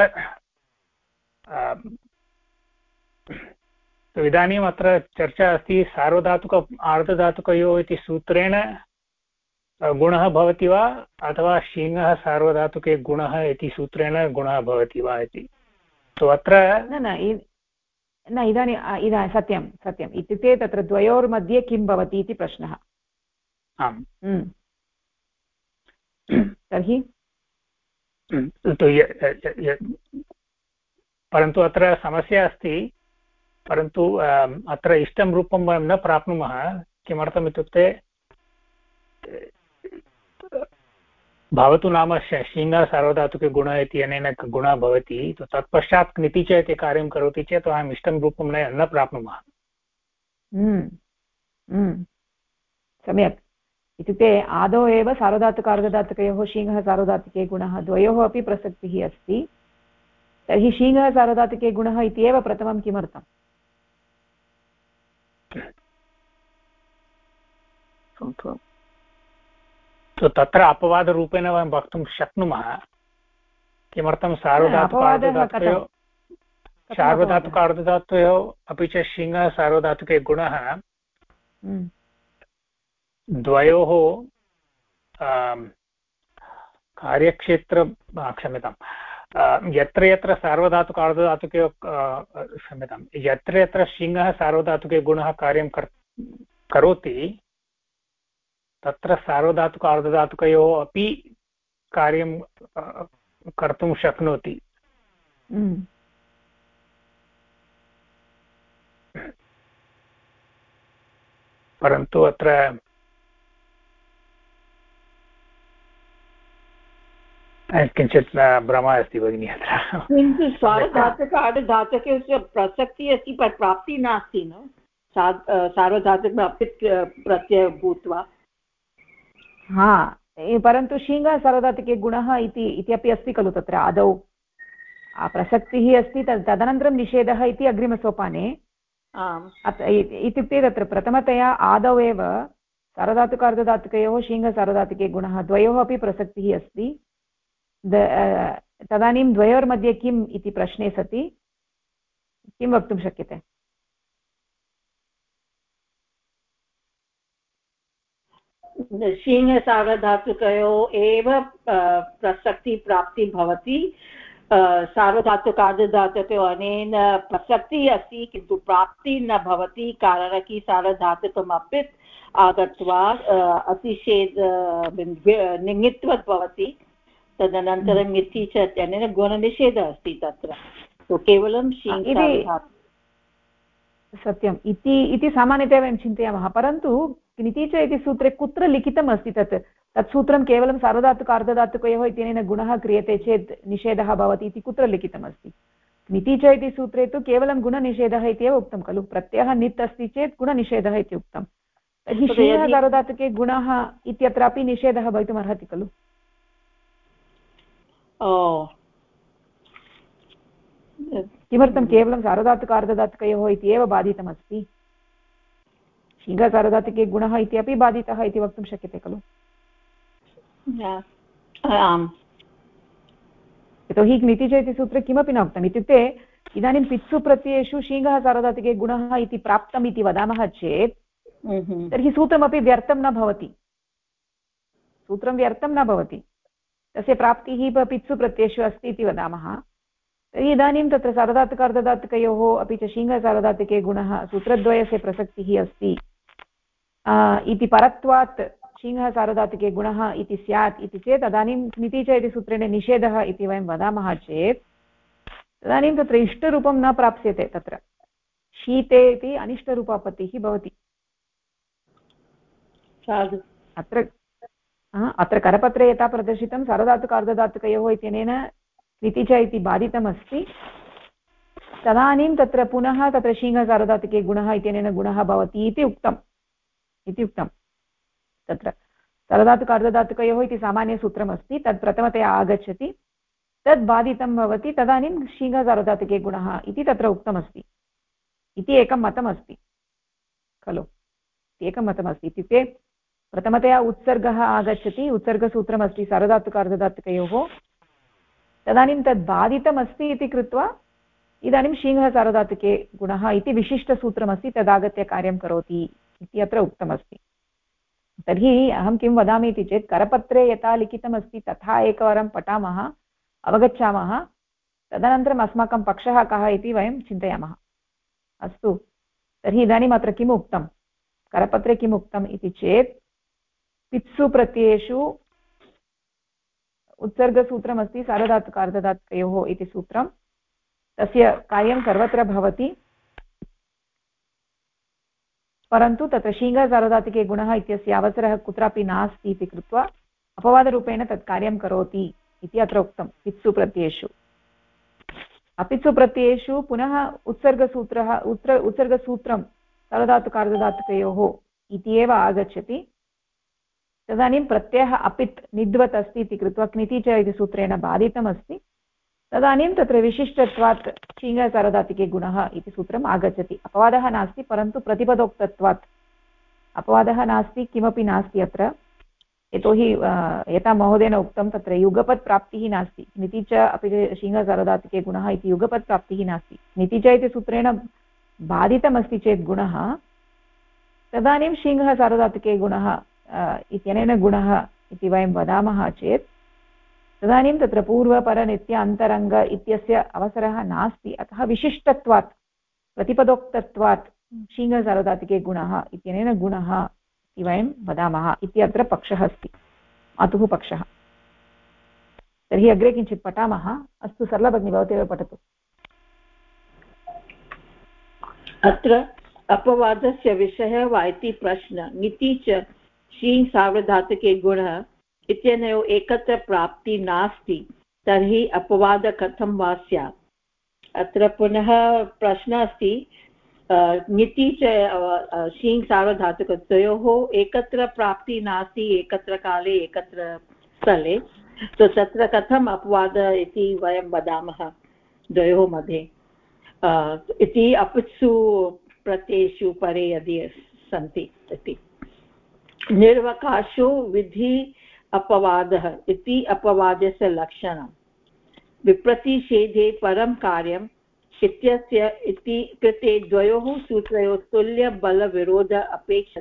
इदानीम् अत्र चर्चा अस्ति सार्वधातुक आर्धधातुकयोः इति सूत्रेण गुणः भवति वा अथवा शीङः सार्वधातुके गुणः इति सूत्रेण गुणः भवति वा इति। तो अत्र न इदानीं सत्यम् इत्युक्ते तत्र द्वयोर्मध्ये किं भवति इति प्रश्नः। आम्, तर्हि परन्तु अत्र समस्या अस्ति, परन्तु अत्र इष्टं रूपं वयं न प्राप्नुमः। किमर्थम् इत्युक्ते भवतु नाम शीङः सार्वधातुके गुणः इति अनेन गुणः भवति, तत्पश्चात् क्निति च इति कार्यं करोति चेत् अहम् इष्टं रूपं न प्राप्नुमः। सम्यक्। इत्युक्ते आदौ एव सार्वधातुक आर्धधातुकयोः शीङः सार्वधातुके गुणः द्वयोः अपि प्रसक्तिः अस्ति। तर्हि शीङः सार्वधातुके गुणः इति एव प्रथमं किमर्थम्? तत्र अपवादरूपेण वयं वक्तुं शक्नुमः। किमर्थं सार्वधातुक आर्धधातुकयोः अपि च शीङः सार्वधातुके गुणः द्वयोः कार्यक्षेत्र क्षम्यतां यत्र यत्र सार्वधातुक आर्धधातुके क्षम्यतां यत्र यत्र शीङः सार्वधातुके गुणः कार्यं करोति तत्र सार्वधातुक आर्धधातुकयोः अपि कार्यं कर्तुं शक्नोति। परन्तु अत्र किञ्चित् भ्रमः अस्ति भगिनि। अत्र किन्तु सार्वधातुक आर्धधातुकस्य प्रसक्तिः अस्ति, पर प्राप्तिः नास्ति न सार्वधातुक प्रत्ययः भूत्वा। परन्तु शीङः सार्वधातुके गुणः इत्यपि अस्ति खलु तत्र आदौ प्रसक्तिः अस्ति, तदनन्तरं निषेधः इति अग्रिमसोपाने। इत्युक्ते तत्र प्रथमतया आदौ एव सार्वधातुक आर्धधातुकयोः शीङः सार्वधातुके गुणः द्वयोः अपि प्रसक्तिः अस्ति। तदानीं द्वयोर्मध्ये किम् इति प्रश्ने सति किं वक्तुं शक्यते? शीङः सार्वधातुकयोः एव प्रसक्ति प्राप्ति भवति, सार्वधातुकार्धधातुकयोः अनेन प्रसक्तिः अस्ति किन्तु प्राप्तिः न भवति कारणकी सार्वधातुकमपि आगत्वा अतिशेद निङित्वत् भवति तदनन्तरं इति च अनेन गुणनिषेधः अस्ति तत्र तो केवलं सत्यम् इति सामान्यतया वयं चिन्तयामः परन्तु नीति च इति सूत्रे कुत्र लिखितम् अस्ति तत् सूत्रं केवलं सार्वधातुकार्धधातुकयोः इत्यनेन गुणः क्रियते चेत् निषेधः भवति इति कुत्र लिखितमस्ति नीति च इति सूत्रे तु केवलं गुणनिषेधः इत्येव उक्तं खलु प्रत्ययः नित् अस्ति चेत् गुणनिषेधः इति उक्तं तर्हि शीघ्रः सार्वधातुके गुणः इत्यत्रापि निषेधः भवितुमर्हति खलु किमर्थं केवलं सार्वधातुकार्धधातुकयोः इति एव बाधितमस्ति शीघ्रसार्वधातुके गुणः इत्यपि बाधितः इति वक्तुं शक्यते खलु यतोहि नीति च इति सूत्रे किमपि न उक्तम् इत्युक्ते इदानीं पित्सु प्रत्ययेषु शीघ्रः सार्वधातुके गुणः इति प्राप्तम् इति वदामः चेत् तर्हि सूत्रमपि व्यर्थं न भवति सूत्रं व्यर्थं न भवति तस्य प्राप्तिः पित्सु प्रत्ययेषु अस्ति इति वदामः तर्हि इदानीं तत्र सार्वधातुकार्धधातुकयोः अपि च शीघ्रसार्वधातुके गुणः सूत्रद्वयस्य प्रसक्तिः अस्ति इति परत्वात् शीघ्रसार्वधातुके गुणः इति स्यात् इति चेत् तदानीं नीति च इति सूत्रेण निषेधः इति वयं वदामः चेत् तदानीं तत्र इष्टरूपं न प्राप्स्यते तत्र शीते इति अनिष्टरूपापत्तिः भवति अत्र करपत्रे यथा प्रदर्शितं सार्वधातुकार्धधातुकयोः इत्यनेन नीति च इति बाधितमस्ति तदानीं तत्र पुनः तत्र शीघ्रसार्वधातुके गुणः इत्यनेन गुणः भवति इति उक्तं तत्र सार्वधातुकार्धधातुकयोः इति सामान्यसूत्रमस्ति तत् प्रथमतया आगच्छति तद् बाधितं भवति तदानीं शीघ्रसार्वधातुके गुणः इति तत्र उक्तमस्ति इति एकं मतमस्ति खलु एकं मतमस्ति इत्युक्ते प्रथमतया उत्सर्गः आगच्छति उत्सर्गसूत्रमस्ति सार्वधातुकार्धधातुकयोः तदानीं तद् बाधितमस्ति इति कृत्वा इदानीं शीघ्रसार्वधातुके गुणः इति विशिष्टसूत्रमस्ति तदागत्य कार्यं करोति इति अत्र उक्तमस्ति तर्हि अहं किं वदामि इति चेत् करपत्रे यथा लिखितमस्ति तथा एकवारं पठामः अवगच्छामः तदनन्तरम् अस्माकं पक्षः कः इति वयं चिन्तयामः अस्तु तर्हि इदानीम् अत्र किम् उक्तं करपत्रे किम् उक्तम् इति चेत् पित्सु प्रत्ययेषु उत्सर्गसूत्रमस्ति सार्वधातुकार्धधातुकयोः इति सूत्रं तस्य कार्यं सर्वत्र भवति परन्तु तत्र शीघ्रसार्वधातुके गुणः इत्यस्य अवसरः कुत्रापि नास्ति इति कृत्वा अपवादरूपेण तत् कार्यं करोति इति अत्र उक्तं पित्सु प्रत्ययेषु अपित्सु प्रत्ययेषु पुनः उत्सर्गसूत्रं सार्वधातुकार्धधातुकयोः इति एव आगच्छति तदानीं प्रत्ययः अपित् निद्वत् अस्ति इति कृत्वा क्निति च इति सूत्रेण बाधितमस्ति तदानीं तत्र विशिष्टत्वात् शीघ्रसार्वधातुके गुणः इति सूत्रम् आगच्छति अपवादः नास्ति परन्तु प्रतिपदोक्तत्वात् अपवादः नास्ति किमपि नास्ति अत्र यतोहि यथा महोदयेन उक्तं तत्र युगपत् प्राप्तिः नास्ति नीति च अपि शीघ्रसार्वधातुके गुणः इति युगपत् प्राप्तिः नास्ति नीति च इति सूत्रेण बाधितमस्ति चेत् गुणः तदानीं शीघ्रसार्वधातुके गुणः इत्यनेन गुणः इति वयं वदामः चेत् तदानीं तत्र पूर्वपरनित्य अन्तरङ्ग इत्यस्य अवसरः नास्ति अतः विशिष्टत्वात् प्रतिपदोक्तत्वात् शीघ्रसार्वधातुके गुणः इत्यनेन गुणः इति वयं वदामः इति अत्र पक्षः अस्ति मातुः पक्षः तर्हि अग्रे किञ्चित् पठामः अस्तु सरला भगिनी भवती पठतु अत्र अपवादस्य विषयः वा इति प्रश्नः नीति च शीङ् सार्वधातुके गुणः इत्यनयोः एकत्र प्राप्ति नास्ति तर्हि अपवादः कथं वा स्यात् अत्र पुनः प्रश्नः अस्ति ङिति च शीङ् सार्वधातुकयोः एकत्र प्राप्ति नास्ति एकत्र काले एकत्र स्थले तो तत्र कथम् अपवादः इति वयं वदामः द्वयोः मध्ये इति अपित्सु प्रत्ययेषु परे यदि सन्ति इति निर्वकाशो विधि अपवादः इति अपवादस्य लक्षणं विप्रतिषेधे परं कार्यम् इत्यस्य इति कृते द्वयोः सूत्रयोः तुल्यबलविरोधः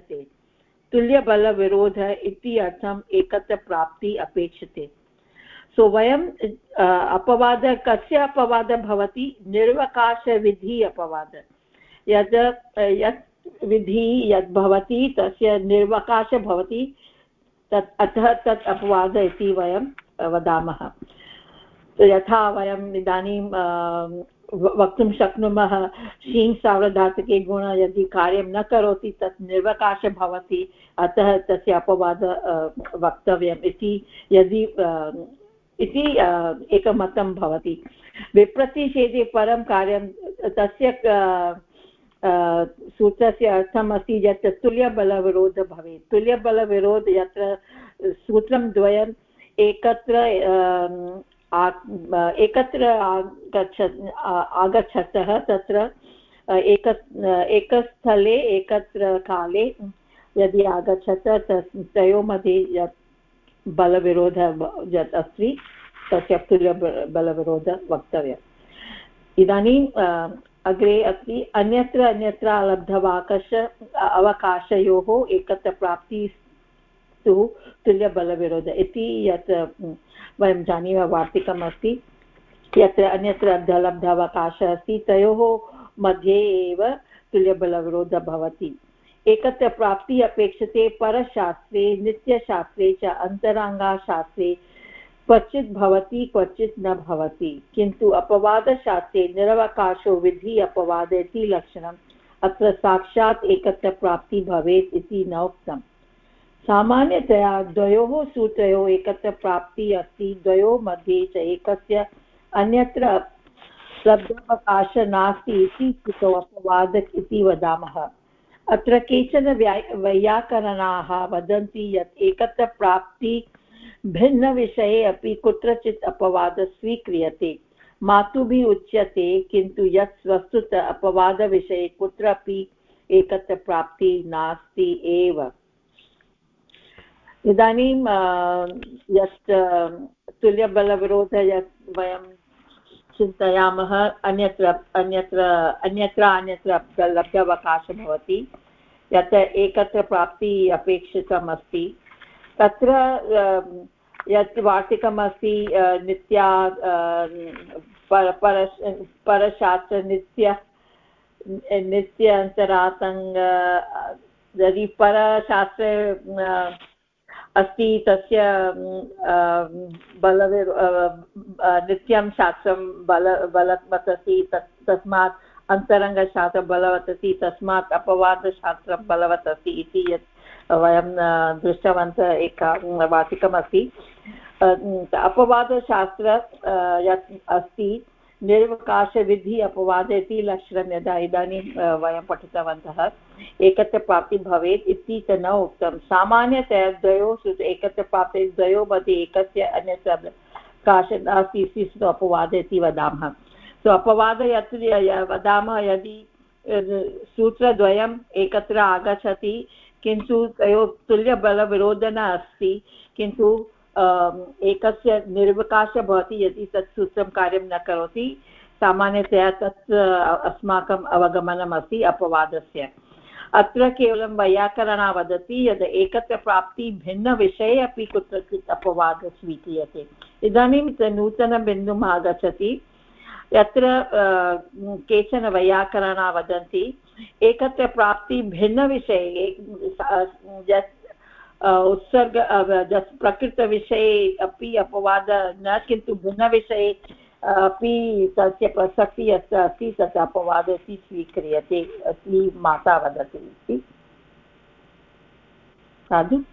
अपेक्षते तुल्यबलविरोधः इति अर्थम् एकत्र प्राप्ति अपेक्षते सो वयं अपवाद कस्य अपवादः भवति निर्वकाशविधि अपवाद यद् यत् विधि यद् भवति तस्य निर्वकाश भवति तत् अतः तत् अपवाद इति वयं वदामः यथा वयम् इदानीं वक्तुं शक्नुमः शीङ् सार्वधातुके गुण यदि कार्यं न करोति तत् निर्वकाश भवति अतः तस्य अपवाद वक्तव्यम् इति यदि इति एकमतं भवति विप्रतिषेधे परं कार्यं तस्य सूत्रस्य अर्थम् अस्ति यत् तुल्यबलविरोधः भवेत् तुल्यबलविरोध यत्र सूत्रं द्वयम् एकत्र आगच्छतः तत्र एकस्थले एकत्र काले यदि आगच्छत तयोः मध्ये यत् बलविरोधः यत् अस्ति तस्य तुल्यबलविरोधः वक्तव्यम् इदानीम् अग्रे अस्ति अन्यत्र अन्यत्र अवकाशयोः एकत्र प्राप्तिस्तु तुल्यबलविरोधः इति यत् वयं जानीमः वार्तिकम् अस्ति यत्र अन्यत्र लब्धावकाशः अस्ति तयोः मध्ये एव तुल्यबलविरोधः भवति एकत्र प्राप्तिः अपेक्षते परशास्त्रे नित्यशास्त्रे च अन्तरङ्गशास्त्रे क्वचित् भवति क्वचित् न भवति किन्तु अपवादशास्त्रे निरवकाशो विधि अपवाद इति लक्षणम् अत्र साक्षात् एकत्र प्राप्तिः भवेत् इति न उक्तम् सामान्यतया द्वयोः सूत्रयोः एकत्र प्राप्तिः अस्ति द्वयोः मध्ये च एकस्य अन्यत्र लब्धावकाशः नास्ति इति कृतो अपवाद इति वदामः अत्र केचन वैयाकरणाः वदन्ति यत् एकत्र प्राप्ति भिन्नविषये अपि कुत्रचित् अपवादः स्वीक्रियते मातुभिः उच्यते किन्तु यत् वस्तुतः अपवादविषये कुत्रापि एकत्र प्राप्तिः नास्ति एव इदानीं यत् तुल्यबलविरोधः यत् वयं चिन्तयामः अन्यत्र अन्यत्र अन्यत्र अन्यत्र लब्धावकाशः भवति यत् एकत्र प्राप्तिः अपेक्षितम् अस्ति तत्र यत् वार्तिकमस्ति नित्या परशास्त्र नित्य अन्तरातङ्ग यदि परशास्त्रे अस्ति तस्य नित्यं शास्त्रं बलवत् अस्ति तस्मात् अन्तरङ्गशास्त्रं बलवत् अस्ति तस्मात् अपवादशास्त्रं बलवत् अस्ति इति यत् वयं दृष्टवन्तः एका वार्तिकमस्ति अपवादशास्त्र यत् अस्ति निर्वकाशविधि अपवाद इति लक्षणं यदा इदानीं वयं पठितवन्तः एकत्र प्राप्तिः भवेत् इति च न उक्तं सामान्यतया द्वयोः एकत्र प्राप्तिः द्वयोः मध्ये एकस्य अन्यस्य काशः नास्ति इति अपवाद इति वदामः सो अपवाद यत् वदामः यदि सूत्रद्वयम् एकत्र आगच्छति किन्तु तयोः तुल्यबलविरोधः न अस्ति किन्तु एकस्य निर्वकाशः भवति यदि तत् सूत्रं कार्यं न करोति सामान्यतया तत् अस्माकम् अवगमनम् अस्ति अपवादस्य अत्र केवलं वैयाकरणः वदति यद् एकत्र प्राप्ति भिन्नविषये अपि कुत्रचित् अपवादः स्वीक्रियते इदानीं नूतनबिन्दुम् आगच्छति यत्र केचन वैयाकरणाः वदन्ति एकत्र प्राप्ति भिन्नविषये यत् उत्सर्ग प्रकृतविषये अपि अपवादः न किन्तु भिन्नविषये अपि तस्य प्रसक्तिः यत्र अस्ति तत् अपवादः इति स्वीक्रियते इति माता वदति इति साधु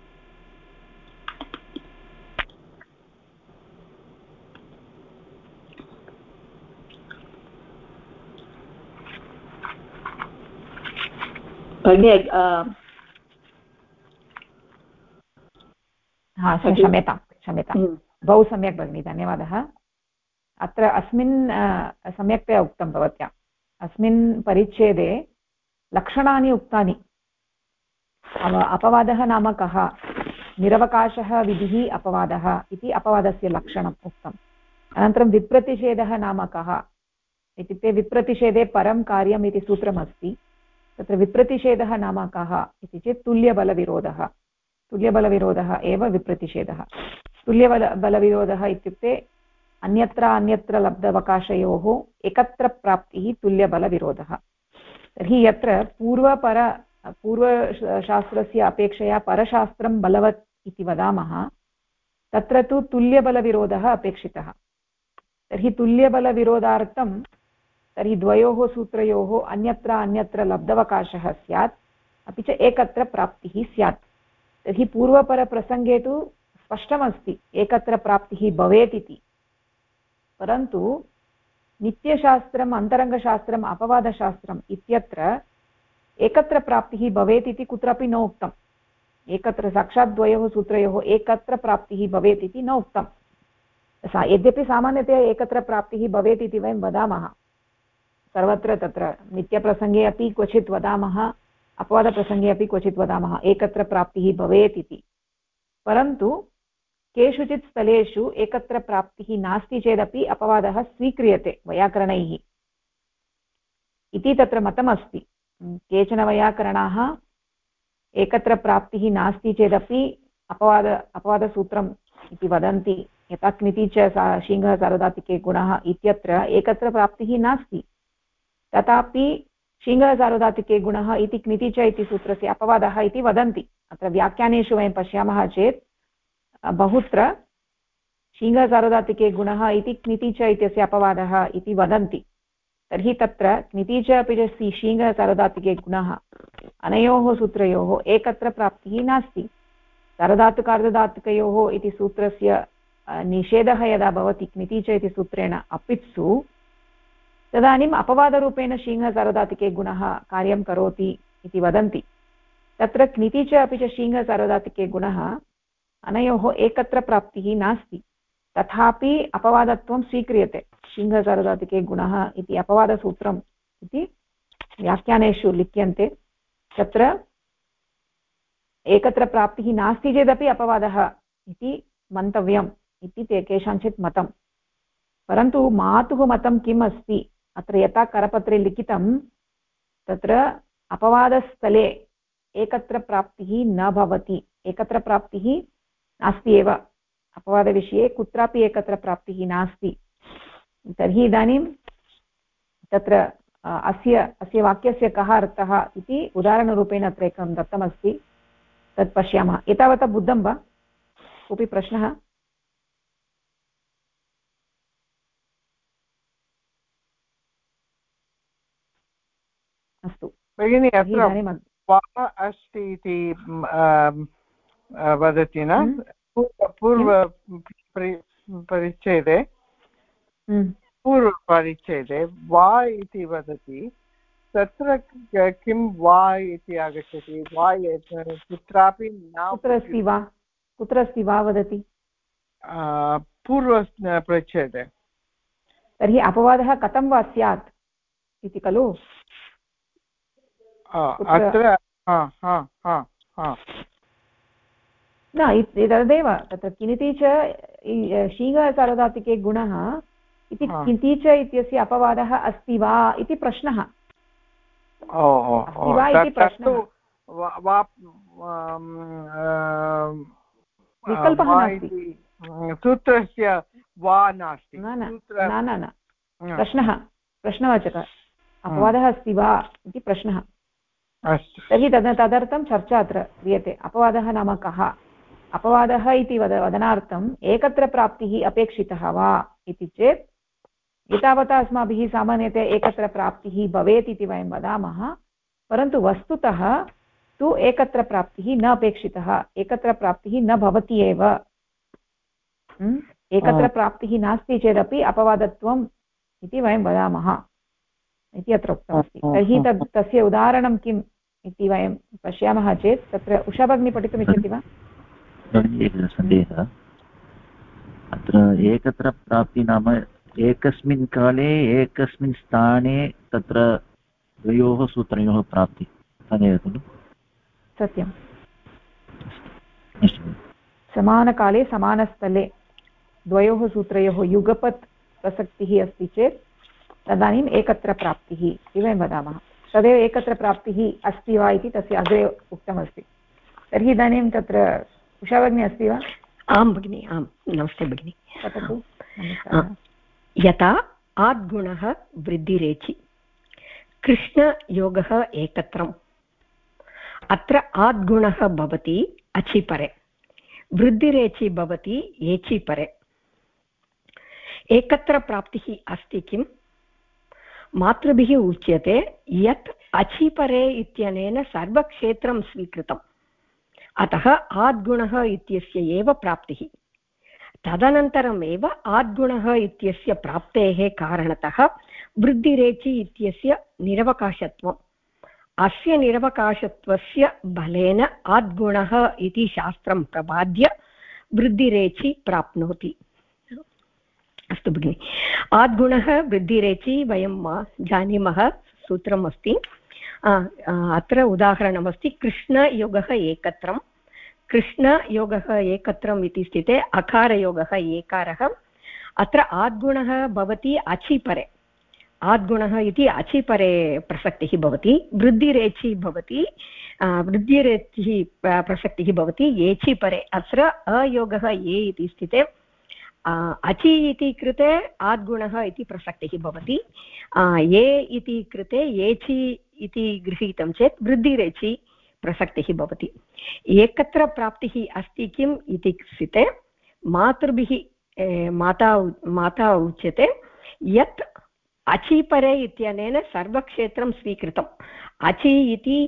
क्षम्यतां बहु सम्यक् भगिनी धन्यवादः अत्र अस्मिन् सम्यक्तया उक्तं भवत्या अस्मिन् परिच्छेदे लक्षणानि उक्तानि अपवादः नाम कः निरवकाशः विधिः अपवादः इति अपवादस्य लक्षणम् उक्तम् अनन्तरं विप्रतिषेधः नाम कः इत्युक्ते विप्रतिषेधे परं कार्यम् इति सूत्रमस्ति तत्र विप्रतिषेधः नाम कः इति चेत् तुल्यबलविरोधः एव विप्रतिषेधः तुल्यबलविरोधः इत्युक्ते अन्यत्र लब्धावकाशयोः एकत्र प्राप्तिः तुल्यबलविरोधः। तर्हि यत्र पूर्वशास्त्रस्य अपेक्षया परशास्त्रं बलवत् इति वदामः तत्र तु तुल्यबलविरोधः अपेक्षितः। तर्हि तुल्यबलविरोधार्थं तर्हि द्वयोः सूत्रयोः अन्यत्र लब्धवकाशः स्यात्, अपि च एकत्र प्राप्तिः स्यात्। तर्हि पूर्वपरप्रसङ्गे तु स्पष्टमस्ति एकत्र प्राप्तिः भवेत् इति, परन्तु नित्यशास्त्रम् अन्तरङ्गशास्त्रम् अपवादशास्त्रम् इत्यत्र एकत्र प्राप्तिः भवेत् इति कुत्रापि न उक्तम्। एकत्र साक्षात् द्वयोः सूत्रयोः एकत्र प्राप्तिः भवेत् इति न उक्तम्। यद्यपि सामान्यतया एकत्र प्राप्तिः भवेत् इति वयं वदामः सर्वत्र, तत्र नित्यप्रसङ्गे अपि क्वचित् वदामः, अपवादप्रसङ्गे अपि क्वचित् वदामः एकत्र प्राप्तिः भवेत् इति, परन्तु केषुचित् स्थलेषु एकत्र प्राप्तिः नास्ति चेदपि अपवादः स्वीक्रियते वैयाकरणैः इति तत्र मतमस्ति। केचन वैयाकरणाः एकत्र प्राप्तिः नास्ति चेदपि अपवादसूत्रम् इति वदन्ति। यथा क्निति च शीघ्रः सार्वधातिके गुणः इत्यत्र एकत्र प्राप्तिः नास्ति, तथापि शीघ्रः सार्वधातिके गुणः इति क्निति च इति सूत्रस्य अपवादः इति वदन्ति। अत्र व्याख्यानेषु वयं पश्यामः चेत् बहुत्र शीघ्रः सार्वधातिके गुणः इति क्निति च इत्यस्य अपवादः इति वदन्ति। तर्हि तत्र क्निति च अपि च शीघ्रः सार्वधातिके गुणः अनयोः सूत्रयोः एकत्र प्राप्तिः नास्ति। सार्वधातुकार्धधातुकयोः इति सूत्रस्य निषेधः यदा भवति क्निति च इति सूत्रेण अपित्सु, तदानीम् अपवादरूपेण शीघ्रः सार्वधातिके गुणः कार्यं करोति इति वदन्ति। तत्र क्निति च अपि च शीघ्रः सार्वधातिके गुणः अनयोः एकत्र प्राप्तिः नास्ति, तथापि अपवादत्वं स्वीक्रियते। शीघ्रः सार्वधातिके गुणः इति अपवादसूत्रम् इति व्याख्यानेषु लिख्यन्ते। तत्र एकत्र प्राप्तिः नास्ति चेदपि अपवादः इति मन्तव्यम् इति ते केषाञ्चित् मतं। परन्तु मातुः मतं किम् अस्ति, अत्र यथा करपत्रे लिखितं तत्र अपवादस्थले एकत्र प्राप्तिः न भवति, एकत्र प्राप्तिः नास्ति एव, अपवादविषये कुत्रापि एकत्र प्राप्तिः नास्ति। तर्हि इदानीं तत्र अस्य वाक्यस्य कः अर्थः इति उदाहरणरूपेण अत्र एकं दत्तमस्ति, तत् पश्यामः। एतावता बुद्धं वा? कोऽपि प्रश्नः? अस्तु भगिनी, अत्र वा अस्ति इति वदति न? पूर्वपरिच्छेदे वा इति वदति, तत्र किं वा इति आगच्छति? वा कुत्रापि न। कुत्र अस्ति वा वदति? पूर्वपरिच्छेदे। तर्हि अपवादः कथं वा स्यात् इति खलु? अत्र न, तदेव तत्र किनिति च शीघ्रः सार्वधातिके गुणः इति किन्ति च इत्यस्य अपवादः अस्ति वा इति प्रश्नः। अस्ति वा इति प्रश्नः। विकल्पः नास्ति, सूत्रस्य वा नास्ति। न प्रश्नवाचकः अपवादः अस्ति वा इति प्रश्नः। तर्हि तदर्थं चर्चा अत्र क्रियते। अपवादः नाम कः? अपवादः इति वदनार्थम् एकत्र प्राप्तिः अपेक्षितः वा इति चेत् एतावता अस्माभिः सामान्यतया एकत्र प्राप्तिः भवेत् इति वयं वदामः, परन्तु वस्तुतः तु एकत्र प्राप्तिः न अपेक्षितः, एकत्र प्राप्तिः न भवति एव। एकत्र प्राप्तिः नास्ति चेदपि अपवादत्वम् इति वयं वदामः इति अत्र उक्तमस्ति। तर्हि तस्य उदाहरणं किम् इति वयं पश्यामः चेत् तत्र उषा भगिनी पठितुम् इच्छति वा? एकः सन्देहः। अत्र एकत्र प्राप्ति नाम एकस्मिन् काले एकस्मिन् स्थाने तत्र द्वयोः सूत्रयोः प्राप्ति तदेव खलु? सत्यं। समानकाले समानस्थले द्वयोः सूत्रयोः युगपत् प्रसक्तिः अस्ति चेत् तदानीम् एकत्र प्राप्तिः इति वयं वदामः। तदेव एकत्र प्राप्तिः अस्ति वा इति तस्य अग्रे उक्तमस्ति। तर्हि इदानीं तत्र उषा भगिनी अस्ति वा? आं भगिनि, आं नमस्ते भगिनि। यथा आद्गुणः वृद्धिरेचि, कृष्णयोगः एकत्रम्, अत्र आद्गुणः भवति अचिपरे, वृद्धिरेचि भवति एचिपरे। एकत्र प्राप्तिः अस्ति किम्? मातृभिः उच्यते यत् अचिपरे इत्यनेन सर्वक्षेत्रं स्वीकृतम्, अतः आद्गुणः इत्यस्य एव प्राप्तिः। तदनन्तरमेव आद्गुणः इत्यस्य प्राप्तेः कारणतः वृद्धिरेचि इत्यस्य निरवकाशत्वम्, अस्य निरवकाशत्वस्य बलेन आद्गुणः इति शास्त्रं प्रबाद्य वृद्धिरेचि प्राप्नोति। अस्तु भगिनि, आद्गुणः वृद्धिरेचि वयं जानीमः, सूत्रम् अस्ति। अत्र उदाहरणमस्ति कृष्णयोगः एकत्रं। कृष्णयोगः एकत्रम् इति स्थिते अकारयोगः एकारः। अत्र आद्गुणः भवति अचिपरे, आद्गुणः इति अचिपरे प्रसक्तिः भवति। वृद्धिरेचि भवति, वृद्धिरेचिः प्रसक्तिः भवति एचिपरे। अत्र अयोगः ए इति स्थिते अचि इति कृते आद्गुणः इति प्रसक्तिः भवति। ए इति कृते एचि इति गृहीतं चेत् वृद्धिरेचि प्रसक्तिः भवति। एकत्र प्राप्तिः अस्ति किम् इति स्थिते मातृभिः माता उच्यते यत् अचिपरे इत्यनेन सर्वक्षेत्रं स्वीकृतम्। अचि इति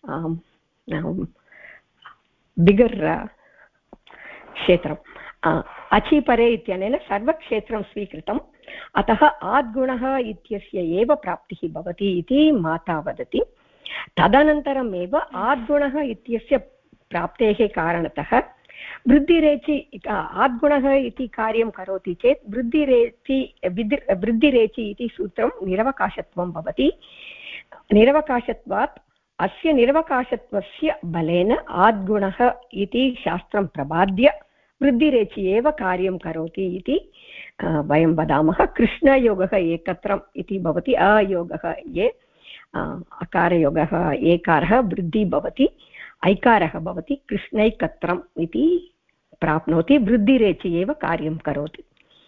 बिगर् क्षेत्रम्, अचिपरे इत्यनेन सर्वक्षेत्रं स्वीकृतम्, अतः आद्गुणः इत्यस्य एव प्राप्तिः भवति इति माता वदति। तदनन्तरमेव आद्गुणः इत्यस्य प्राप्तेः कारणतः वृद्धिरेचि, आद्गुणः इति कार्यं करोति चेत् वृद्धिरेचि इति सूत्रं निरवकाशत्वं भवति। निरवकाशत्वात् अस्य निरवकाशत्वस्य बलेन आद्गुणः इति शास्त्रं प्रबाद्य वृद्धिरेचि एव कार्यं करोति इति वयं वदामः। कृष्णयोगः एकत्रम् इति भवति, अयोगः ये, अकारयोगः एकारः, वृद्धि भवति, ऐकारः भवति, कृष्णैकत्रम् इति प्राप्नोति, वृद्धिरेचि एव कार्यं करोति।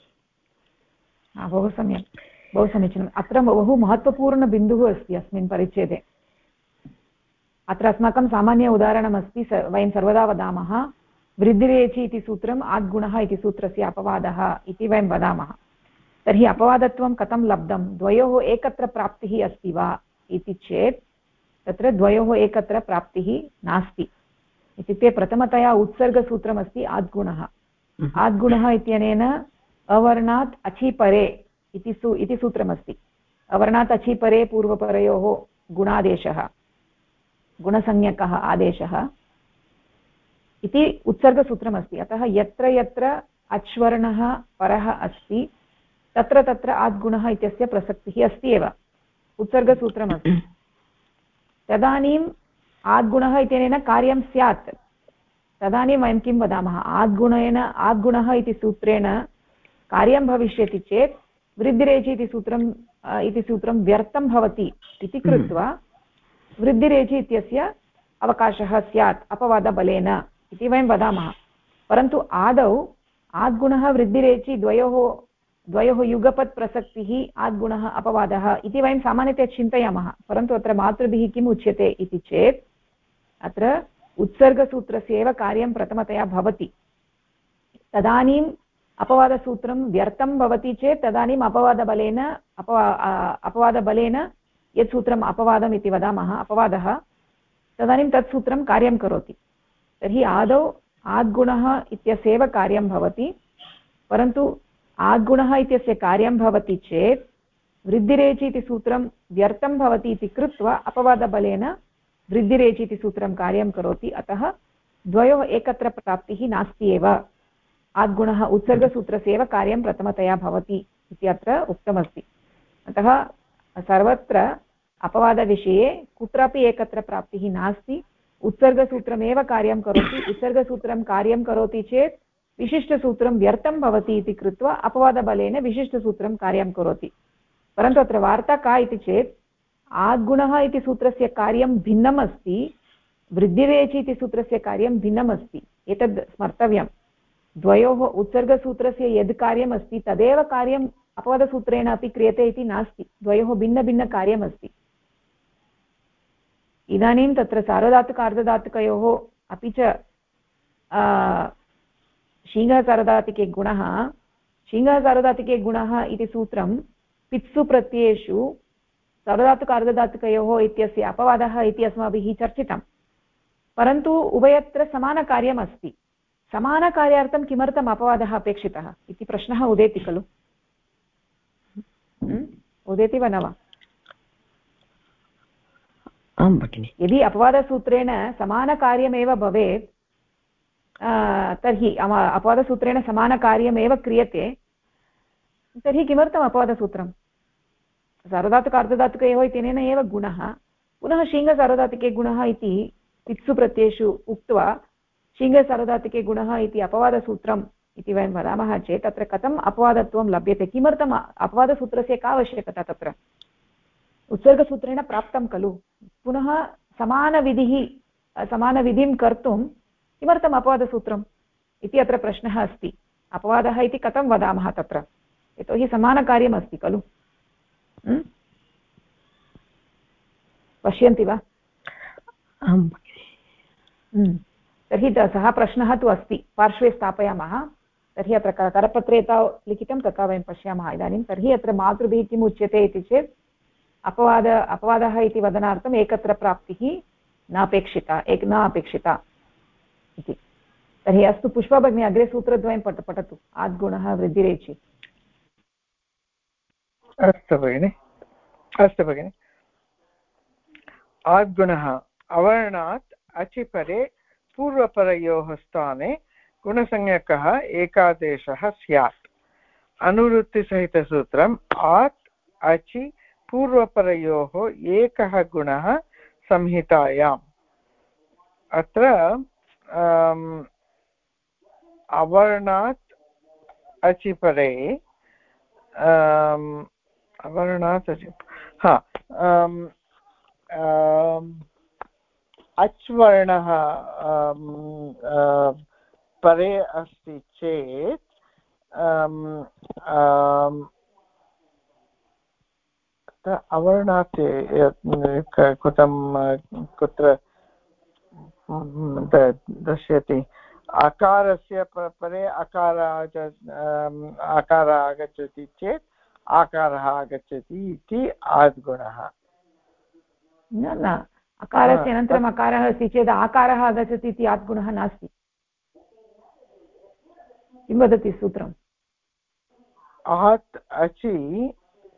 बहु सम्यक्, बहु समीचीनम्। अत्र बहु महत्त्वपूर्णबिन्दुः अस्ति अस्मिन् परिच्छेदे। अत्र अस्माकं सामान्य उदाहरणमस्ति, वयं सर्वदा वदामः वृद्धिरेचि इति सूत्रम् आद्गुणः इति सूत्रस्य अपवादः इति वयं वदामः। तर्हि अपवादत्वं कथं लब्धं? द्वयोः एकत्र प्राप्तिः अस्ति वा इति चेत् तत्र द्वयोः एकत्र प्राप्तिः नास्ति। इत्युक्ते प्रथमतया उत्सर्गसूत्रमस्ति आद्गुणः। आद्गुणः इत्यनेन अवर्णात् अचिपरे इति सूत्रमस्ति। अवर्णात् अचिपरे पूर्वपरयोः गुणादेशः, गुणसंज्ञकः आदेशः इति उत्सर्गसूत्रमस्ति। अतः यत्र यत्र अच्वर्णः परः अस्ति तत्र तत्र आद्गुणः इत्यस्य प्रसक्तिः अस्ति एव, उत्सर्गसूत्रमस्ति। तदानीम् आद्गुणः इत्यनेन कार्यं स्यात्। तदानीं वयं किं वदामः? आद्गुणः इति सूत्रेण कार्यं भविष्यति चेत् वृद्धिरेचि इति सूत्रं व्यर्थं भवति इति कृत्वा वृद्धिरेचि इत्यस्य अवकाशः स्यात् अपवादबलेन इति वयं वदामः। परन्तु आदौ आद्गुणः वृद्धिरेचि द्वयोः युगपत् प्रसक्तिः आद्गुणः अपवादः इति वयं सामान्यतया चिन्तयामः। परन्तु अत्र मातृभिः किम् उच्यते इति चेत् अत्र उत्सर्गसूत्रस्य एव कार्यं प्रथमतया भवति। तदानीम् अपवादसूत्रं व्यर्थं भवति चेत् तदानीम् अपवादबलेन यत् सूत्रम् अपवादम् इति वदामः, अपवादः, तदानीं तत् सूत्रं कार्यं करोति। तर्हि आदौ आद्गुणः इत्यस्यैव कार्यं भवति, परन्तु आद्गुणः इत्यस्य कार्यं भवति चेत् वृद्धिरेचि इति सूत्रं व्यर्थं भवति इति कृत्वा अपवादबलेन वृद्धिरेचि इति सूत्रं कार्यं करोति। अतः द्वयोः एकत्र प्राप्तिः नास्ति एव। आद्गुणः उत्सर्गसूत्रस्य एव कार्यं प्रथमतया भवति इति अत्र उक्तमस्ति। अतः सर्वत्र अपवादविषये कुत्रापि एकत्र प्राप्तिः नास्ति, उत्सर्गसूत्रमेव कार्यं करोति। उत्सर्गसूत्रं कार्यं करोति चेत् विशिष्टसूत्रं व्यर्थं भवति इति कृत्वा अपवादबलेन विशिष्टसूत्रं कार्यं करोति। परन्तु अत्र वार्ता का इति चेत् आद्गुणः इति सूत्रस्य कार्यं भिन्नम् अस्ति, वृद्धिरेचि इति सूत्रस्य कार्यं भिन्नम् अस्ति। एतद् स्मर्तव्यं। द्वयोः उत्सर्गसूत्रस्य यद् कार्यम् अस्ति तदेव कार्यम् अपवादसूत्रेण अपि क्रियते इति नास्ति, द्वयोः भिन्नभिन्नकार्यमस्ति। इदानीं तत्र सार्वधातुक अर्धधातुकयोः अपि च शीङ्गः सार्वधातुके गुणः, शीङ्गः सार्वधातुके गुणः इति सूत्रं पित्सु प्रत्ययेषु सार्वधातुक अर्धधातुकयोः इत्यस्य अपवादः इति अस्माभिः चर्चितं, परन्तु उभयत्र समानकार्यम् अस्ति। समानकार्यार्थं किमर्थम् अपवादः अपेक्षितः इति प्रश्नः उदेति खलु? उदेति वा न वा? आं भगिनि। यदि अपवादसूत्रेण समानकार्यमेव भवेत् तर्हि अपवादसूत्रेण समानकार्यमेव क्रियते तर्हि किमर्थम् अपवादसूत्रं? सार्वधातुक अर्धधातुकयोः इत्यनेन एव गुणः, पुनः शीङ्गसार्वधातुके गुणः इति पित्सु प्रत्ययेषु उक्त्वा शीङ्गसार्वधातुके गुणः इति अपवादसूत्रम् इति वयं वदामः चेत् तत्र कथम् अपवादत्वं लभ्यते? किमर्थम् अपवादसूत्रस्य का आवश्यकता? तत्र उत्सर्गसूत्रेण प्राप्तं खलु, पुनः समानविधिं कर्तुं किमर्थम् अपवादसूत्रम् इति अत्र प्रश्नः अस्ति। अपवादः इति कथं वदामः तत्र? यतोहि समानकार्यम् अस्ति खलु। पश्यन्ति वा? आम्। तर्हि सः प्रश्नः तु अस्ति, पार्श्वे स्थापयामः। तर्हि अत्र करपत्रे यथा लिखितं तथा वयं पश्यामः इदानीं। तर्हि अत्र मातृभिः किम् उच्यते इति चेत् अपवादः इति वदनार्थम् एकत्र प्राप्तिः नापेक्षिता इति। तर्हि अस्तु पुष्पा भगिनी, अग्रे सूत्रद्वयं पठतु। आद्गुणः वृद्धिरेचि। अस्तु भगिनि। आद्गुणः अवर्णात् अचिपरे पूर्वपरयोः स्थाने गुणसंज्ञकः एकादेशः स्यात्। अनुवृत्तिसहितसूत्रम् आत् अचि पूर्वपरयोः एकः गुणः संहितायाम्। अत्र अवर्णात् अचिपरे अच्वर्णः परे अस्ति चेत् अवर्णात् कुत्र दर्शयति? अकारस्य परे आकारः आगच्छति चेत् आकारः आगच्छति इति आद्गुणः। न, अकारस्य अनन्तरम् अकारः अस्ति चेत् आकारः आगच्छति इति आद्गुणः नास्ति। किं वदति सूत्रम्? आत् अचि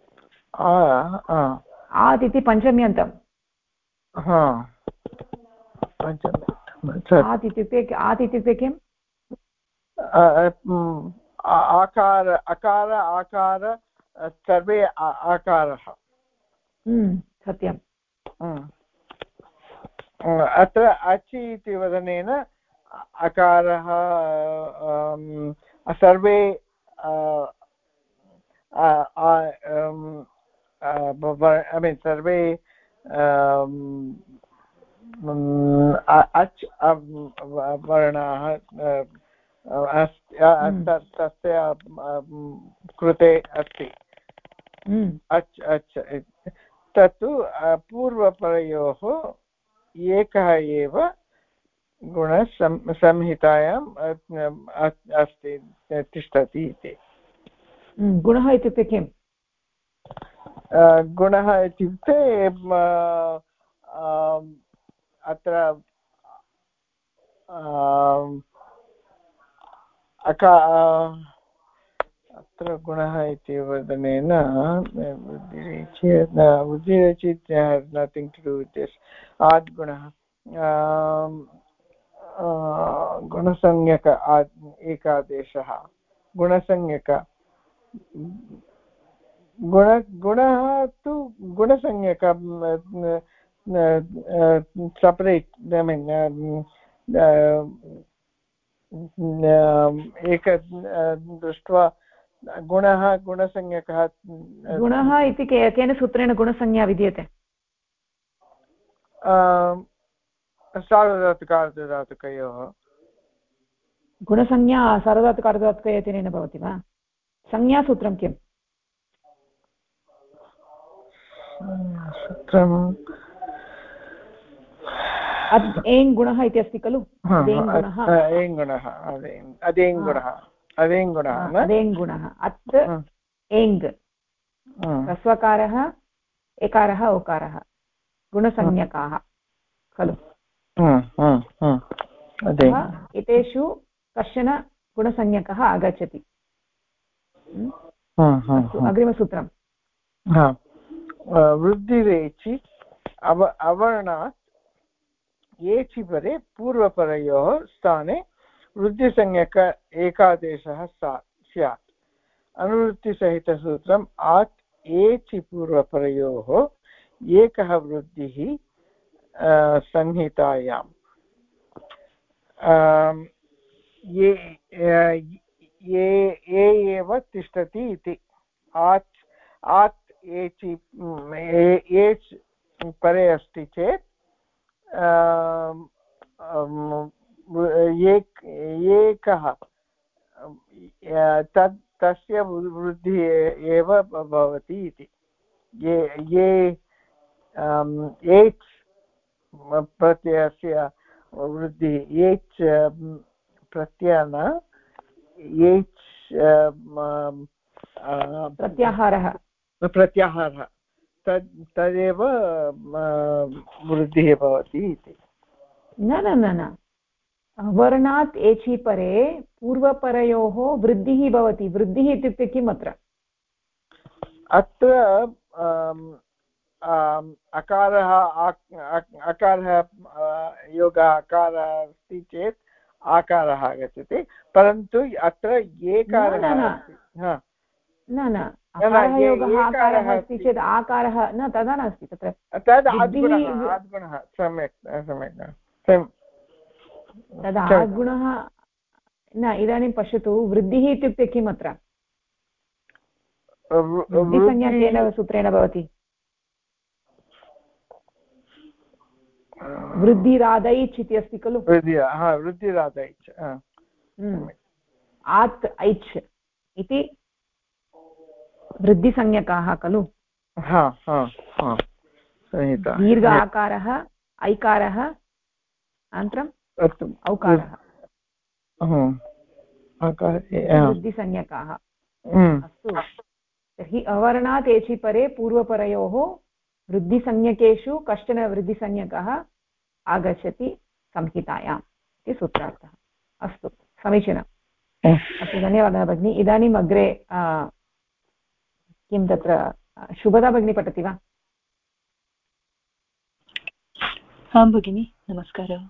आत् इति पञ्चम्यन्तम्। आत् इत्युक्ते किम्? अकार सर्वे आकारः। सत्यम्। अत्र अचि इति वदनेन अकारः सर्वे सर्वे अच् वर्णाः तस्य कृते अस्ति। अच् अच् तत्तु पूर्वपरयोः एकः एव गुणः संहितायाम् अस्ति, तिष्ठति इति। गुणः इत्युक्ते किम्? गुणः इत्युक्ते अत्र अत्र गुणः इति वदनेन बुद्धिरेचि nothing to do with this. आद्गुणः गुणसंज्ञक एकादेशः। गुणसंज्ञक गुणः तु गुणसंज्ञक separate, I mean एक दृष्ट्वा गुणः गुणसंज्ञकः। गुणः इति केन सूत्रेण गुणसंज्ञा विद्यते? सार्वधातुक अर्धधातुकयोः। गुणसंज्ञा सार्वधातुकार्धधातुकयोजनेन भवति वा? संज्ञासूत्रं किम्? अद् एङ् गुणः इति अस्ति खलु? अदेङ्गुणः अत् एङ् ह्रस्वकारः एकारः ओकारः गुणसंज्ञकाः खलु? एतेषु कश्चन गुणसंज्ञकः आगच्छति। अग्रिमसूत्रं वृद्धिरेचि अवर्णात् एचि परे पूर्वपरयोः स्थाने वृद्धिसंज्ञक एकादेशः स्यात्। अनुवृत्तिसहितसूत्रम् आत् एचि पूर्वपरयोः एकः वृद्धिः संहितायाम् ये एव तिष्ठति इति। आत् एचि एच् परे अस्ति चेत् एकः तस्य वृद्धिः एव भवति इति। ये एच् प्रत्ययस्य वृद्धिः एच् प्रत्ययः प्रत्याहारः तदेव वृद्धिः भवति इति। न वर्णात् एचि परे पूर्वपरयोः वृद्धिः भवति। वृद्धिः इत्युक्ते किम्? अत्र अकारः योगः अकारः अस्ति चेत् आकारः आगच्छति, परन्तु अत्र एकारः न अकारः योगः आकारः अस्ति चेत् आकारः न तदा नास्ति तत्र तद् आद्गुणः। सम्यक् तदा आद्गुणः न। इदानीं पश्यतु, वृद्धिः इत्युक्ते किम्? अत्र वृद्धिसंज्ञा केन सूत्रेण भवति? वृद्धिरादैच् इति अस्ति खलु? वृद्धिरादैच्। आत् ऐच् इति वृद्धिसंज्ञकाः खलु? दीर्घ आकारः ऐकारः अनन्तरम् औकारः वृद्धिसंज्ञकाः। अस्तु, तर्हि अवर्णात् एचि परे पूर्वपरयोः वृद्धिसंज्ञकेषु कश्चन वृद्धिसंज्ञकः आगच्छति संहितायाम् इति सूत्रार्थः। अस्तु, समीचीनम्। अस्तु, धन्यवादः भगिनी। इदानीम् अग्रे किं तत्र शुभदा भगिनी पठति वा? आं भगिनि, नमस्कारः।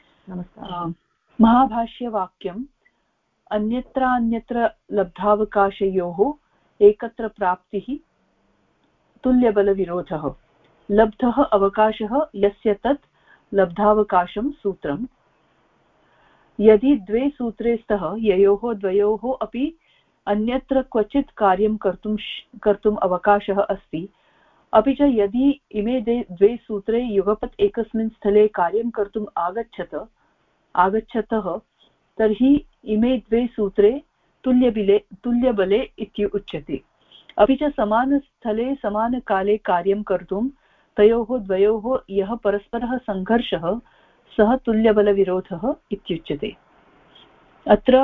महाभाष्यवाक्यम् अन्यत्र लब्धावकाशयोः एकत्र प्राप्तिः तुल्यबलविरोधः। लब्धः अवकाशः यस्य तत् लब्धावकाशं सूत्रम्। यदि द्वे सूत्रे स्तः ययोः द्वयोः अपि अन्यत्र क्वचित् कार्यं कर्तुम् अवकाशः अस्ति, अपि च यदि इमे द्वे सूत्रे युगपत् एकस्मिन् स्थले कार्यं कर्तुम् आगच्छतः तर्हि इमे द्वे सूत्रे तुल्यबले इत्युच्यते। अपि च समानस्थले समानकाले कार्यं कर्तुं तयोः द्वयोः यः परस्परः सङ्घर्षः सः तुल्यबलविरोधः इत्युच्यते। अत्र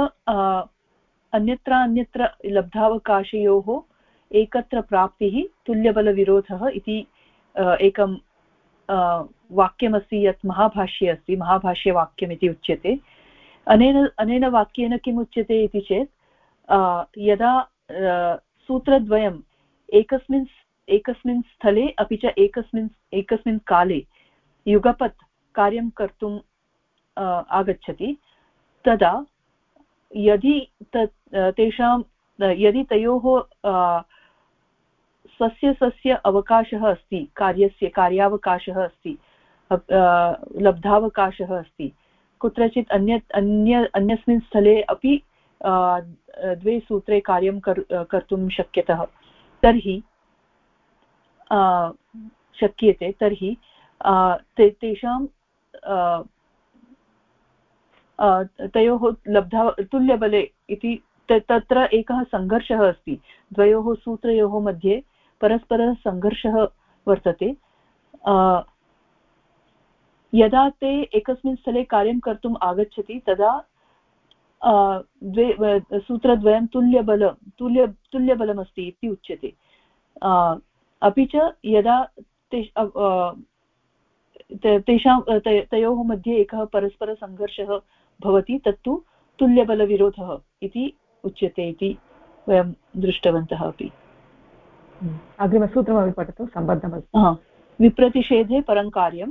अन्यत्र लब्धावकाशयोः एकत्र प्राप्तिः तुल्यबलविरोधः इति एकं वाक्यमस्ति, यत् महाभाष्ये अस्ति, महाभाष्यवाक्यम् इति उच्यते। अनेन वाक्येन किम् उच्यते इति चेत् यदा सूत्रद्वयम् एकस्मिन् स्थले अपि च एकस्मिन् काले युगपत् कार्यं कर्तुम् आगच्छति, तदा यदि तयोः स्वस्य अवकाशः अस्ति, कार्यावकाशः अस्ति, लब्धावकाशः अस्ति, कुत्रचित् अन्यस्मिन् स्थले अपि द्वे सूत्रे कार्यं कर्तुं शक्यते, तर्हि तेषां तयोः लब्धा तुल्यबले इति तत्र एकः सङ्घर्षः अस्ति द्वयोः सूत्रयोः मध्ये परस्परः सङ्घर्षः वर्तते यदा ते एकस्मिन् स्थले कार्यं कर्तुम् आगच्छति तदा सूत्रद्वयं तुल्यबलमस्ति इति उच्यते अपि च यदा तेषां तयोः मध्ये एकः परस्परसङ्घर्षः भवति तत्तु तुल्यबलविरोधः इति उच्यते इति वयं दृष्टवन्तः अपि अग्रिमसूत्रमपि पठतु सम्बद्धमस्ति विप्रतिषेधे परं कार्यं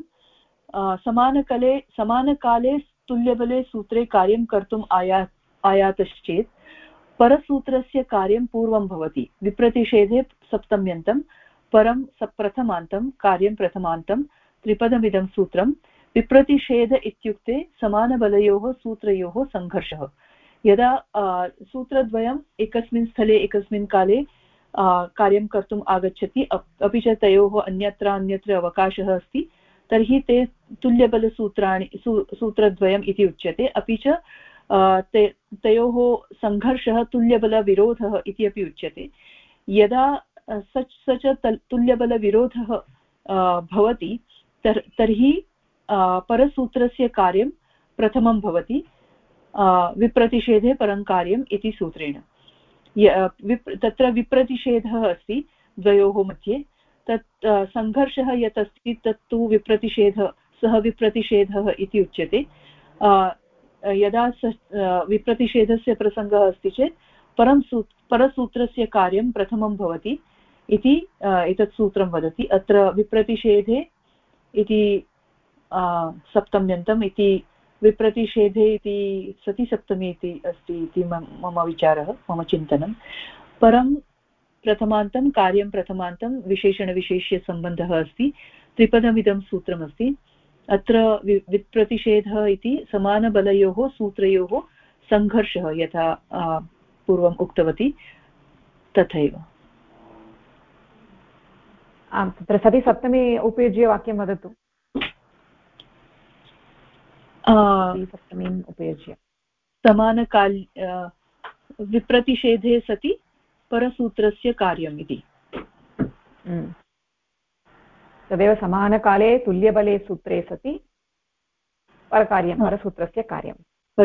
समानकाले तुल्यबले सूत्रे कार्यं कर्तुम् आयातश्चेत् परसूत्रस्य कार्यं पूर्वं भवति विप्रतिषेधे सप्तम्यन्तं परं प्रथमान्तं कार्यं प्रथमान्तं त्रिपदमिदं सूत्रं विप्रतिषेध इत्युक्ते समानबलयोः सूत्रयोः सङ्घर्षः यदा सूत्रद्वयम् एकस्मिन् स्थले एकस्मिन् काले कार्यं कर्तुम् आगच्छति अपि च तयोः अन्यत्र अवकाशः अस्ति तर्हि ते तुल्यबलसूत्राणि सूत्रद्वयम् इति उच्यते अपि च तयोः सङ्घर्षः तुल्यबलविरोधः इति अपि उच्यते यदा स च तुल्यबलविरोधः भवति तर्हि परसूत्रस्य कार्यं प्रथमं भवति विप्रतिषेधे परं कार्यम् इति सूत्रेण तत्र विप्रतिषेधः अस्ति द्वयोः मध्ये तत् सङ्घर्षः यत् अस्ति तत्तु सः विप्रतिषेधः इति उच्यते यदा विप्रतिषेधस्य प्रसङ्गः अस्ति चेत् परसूत्रस्य कार्यं प्रथमं भवति इति एतत् सूत्रं वदति अत्र विप्रतिषेधे इति सप्तम्यन्तम् इति विप्रतिषेधे इति सति सप्तमी इति अस्ति इति मम विचारः मम चिन्तनं परं प्रथमान्तं कार्यं प्रथमान्तं विशेषणविशेष्यसम्बन्धः अस्ति त्रिपदमिदं सूत्रमस्ति अत्र विप्रतिषेधः इति समानबलयोः सूत्रयोः सङ्घर्षः यथा पूर्वम् उक्तवती तथैव आम् तत्र सति सप्तमी उपयुज्य वाक्यं वदतु सप्तमीम् उपयुज्य समानकाल विप्रतिषेधे सति परसूत्रस्य कार्यम् इति तदेव समानकाले तुल्यबले सूत्रे सति परकार्यं परसूत्रस्य कार्यं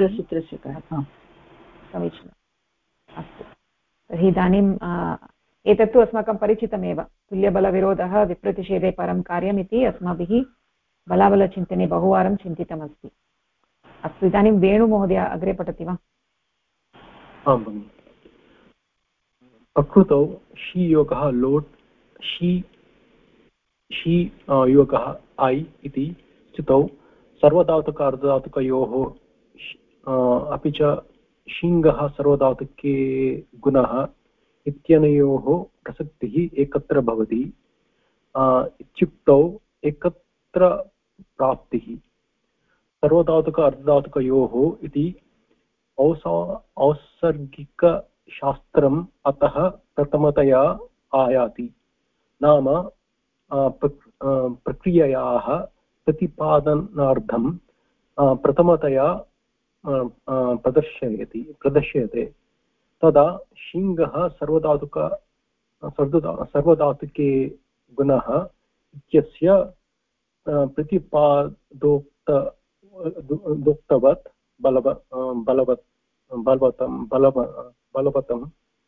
समीचीनम् अस्तु तर्हि इदानीम् एतत्तु अस्माकं परिचितमेव तुल्यबलविरोधः विप्रतिषेधे परं कार्यम् इति अस्माभिः बलाबलचिन्तने बहुवारं चिन्तितमस्ति अस्तु इदानीं वेणुमहोदय अग्रे पठति वा आं भगिनि प्रकृतौ शी योगः लोट् शी योगः ऐ इति स्थितौ सर्वधातुक अर्धधातुकयोः अपि च शिङ्गः सर्वधातुके गुणः इत्यनयोः प्रसक्तिः एकत्र भवति इत्युक्तौ एकत्र प्राप्तिः सर्वधातुक अर्धधातुकयोः इति औसर्गिकशास्त्रम् अतः प्रथमतया आयाति नाम प्रक्रियायाः प्रतिपादनार्थं प्रथमतया प्रदर्श्यते तदा शिङ्गः सर्वधातुके गुणः इत्यस्य प्रतिपादोक्तवत् बलवतं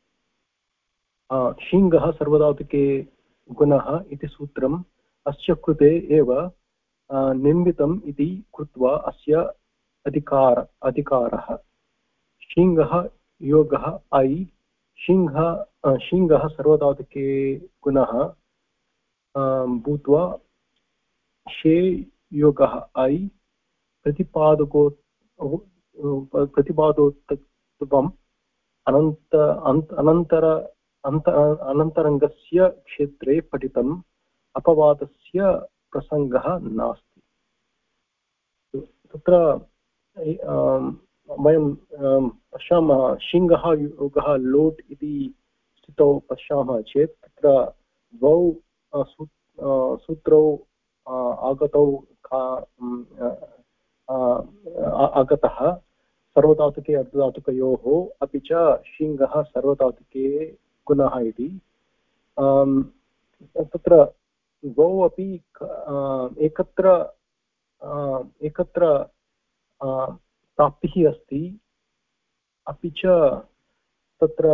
शिङ्गः सर्वधातुके गुणः इति सूत्रम् अस्य कृते एव निर्मितम् इति कृत्वा अस्य अधिकारः शिङ्गः योगः ऐ शिङ्गः सर्वधातुके गुणः भूत्वा शे योगः ऐ प्रतिपादोत्तत्वम् अनन्तरङ्गस्य क्षेत्रे पठितम् अपवादस्य प्रसङ्गः नास्ति तत्र वयं पश्यामः शिङ्गः योगः लोट् इति स्थितौ पश्यामः चेत् तत्र द्वौ सूत्रौ आगतः सर्वधातुके अर्धधातुकयोः अपि च शिङ्गः सर्वधातुके गुणः इति तत्र द्वौ अपि एकत्र प्राप्तिः अस्ति अपि च तत्र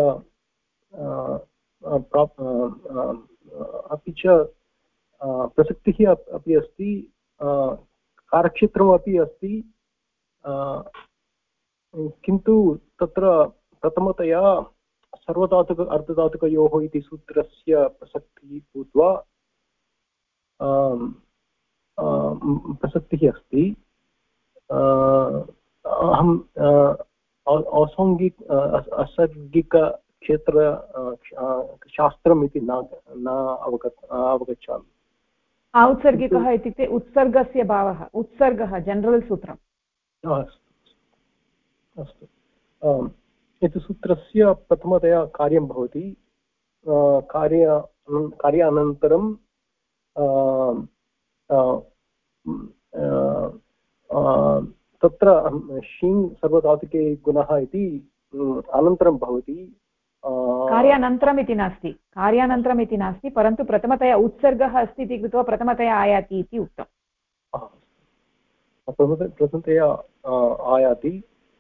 अपि च प्रसक्तिः अपि अस्ति कार्यक्षेत्रमपि अस्ति किन्तु तत्र प्रथमतया सर्वधातुक अर्धधातुकयोः इति सूत्रस्य प्रसक्तिः भूत्वा प्रसक्तिः अस्ति अहम् असर्गिकक्षेत्र शास्त्रम् इति न अवगच्छामि औत्सर्गिकः इत्युक्ते उत्सर्गस्य भावः उत्सर्गः जनरल् सूत्रम् अस्तु एतत् सूत्रस्य प्रथमतया कार्यं भवति कार्यानन्तरं तत्र शिङ् सर्वधातुके गुणः इति अनन्तरं भवति कार्यानन्तरम् इति नास्ति कार्यानन्तरम् इति नास्ति परन्तु प्रथमतया उत्सर्गः अस्ति इति कृत्वा प्रथमतया आयाति इति उक्तम् प्रथमतया आयाति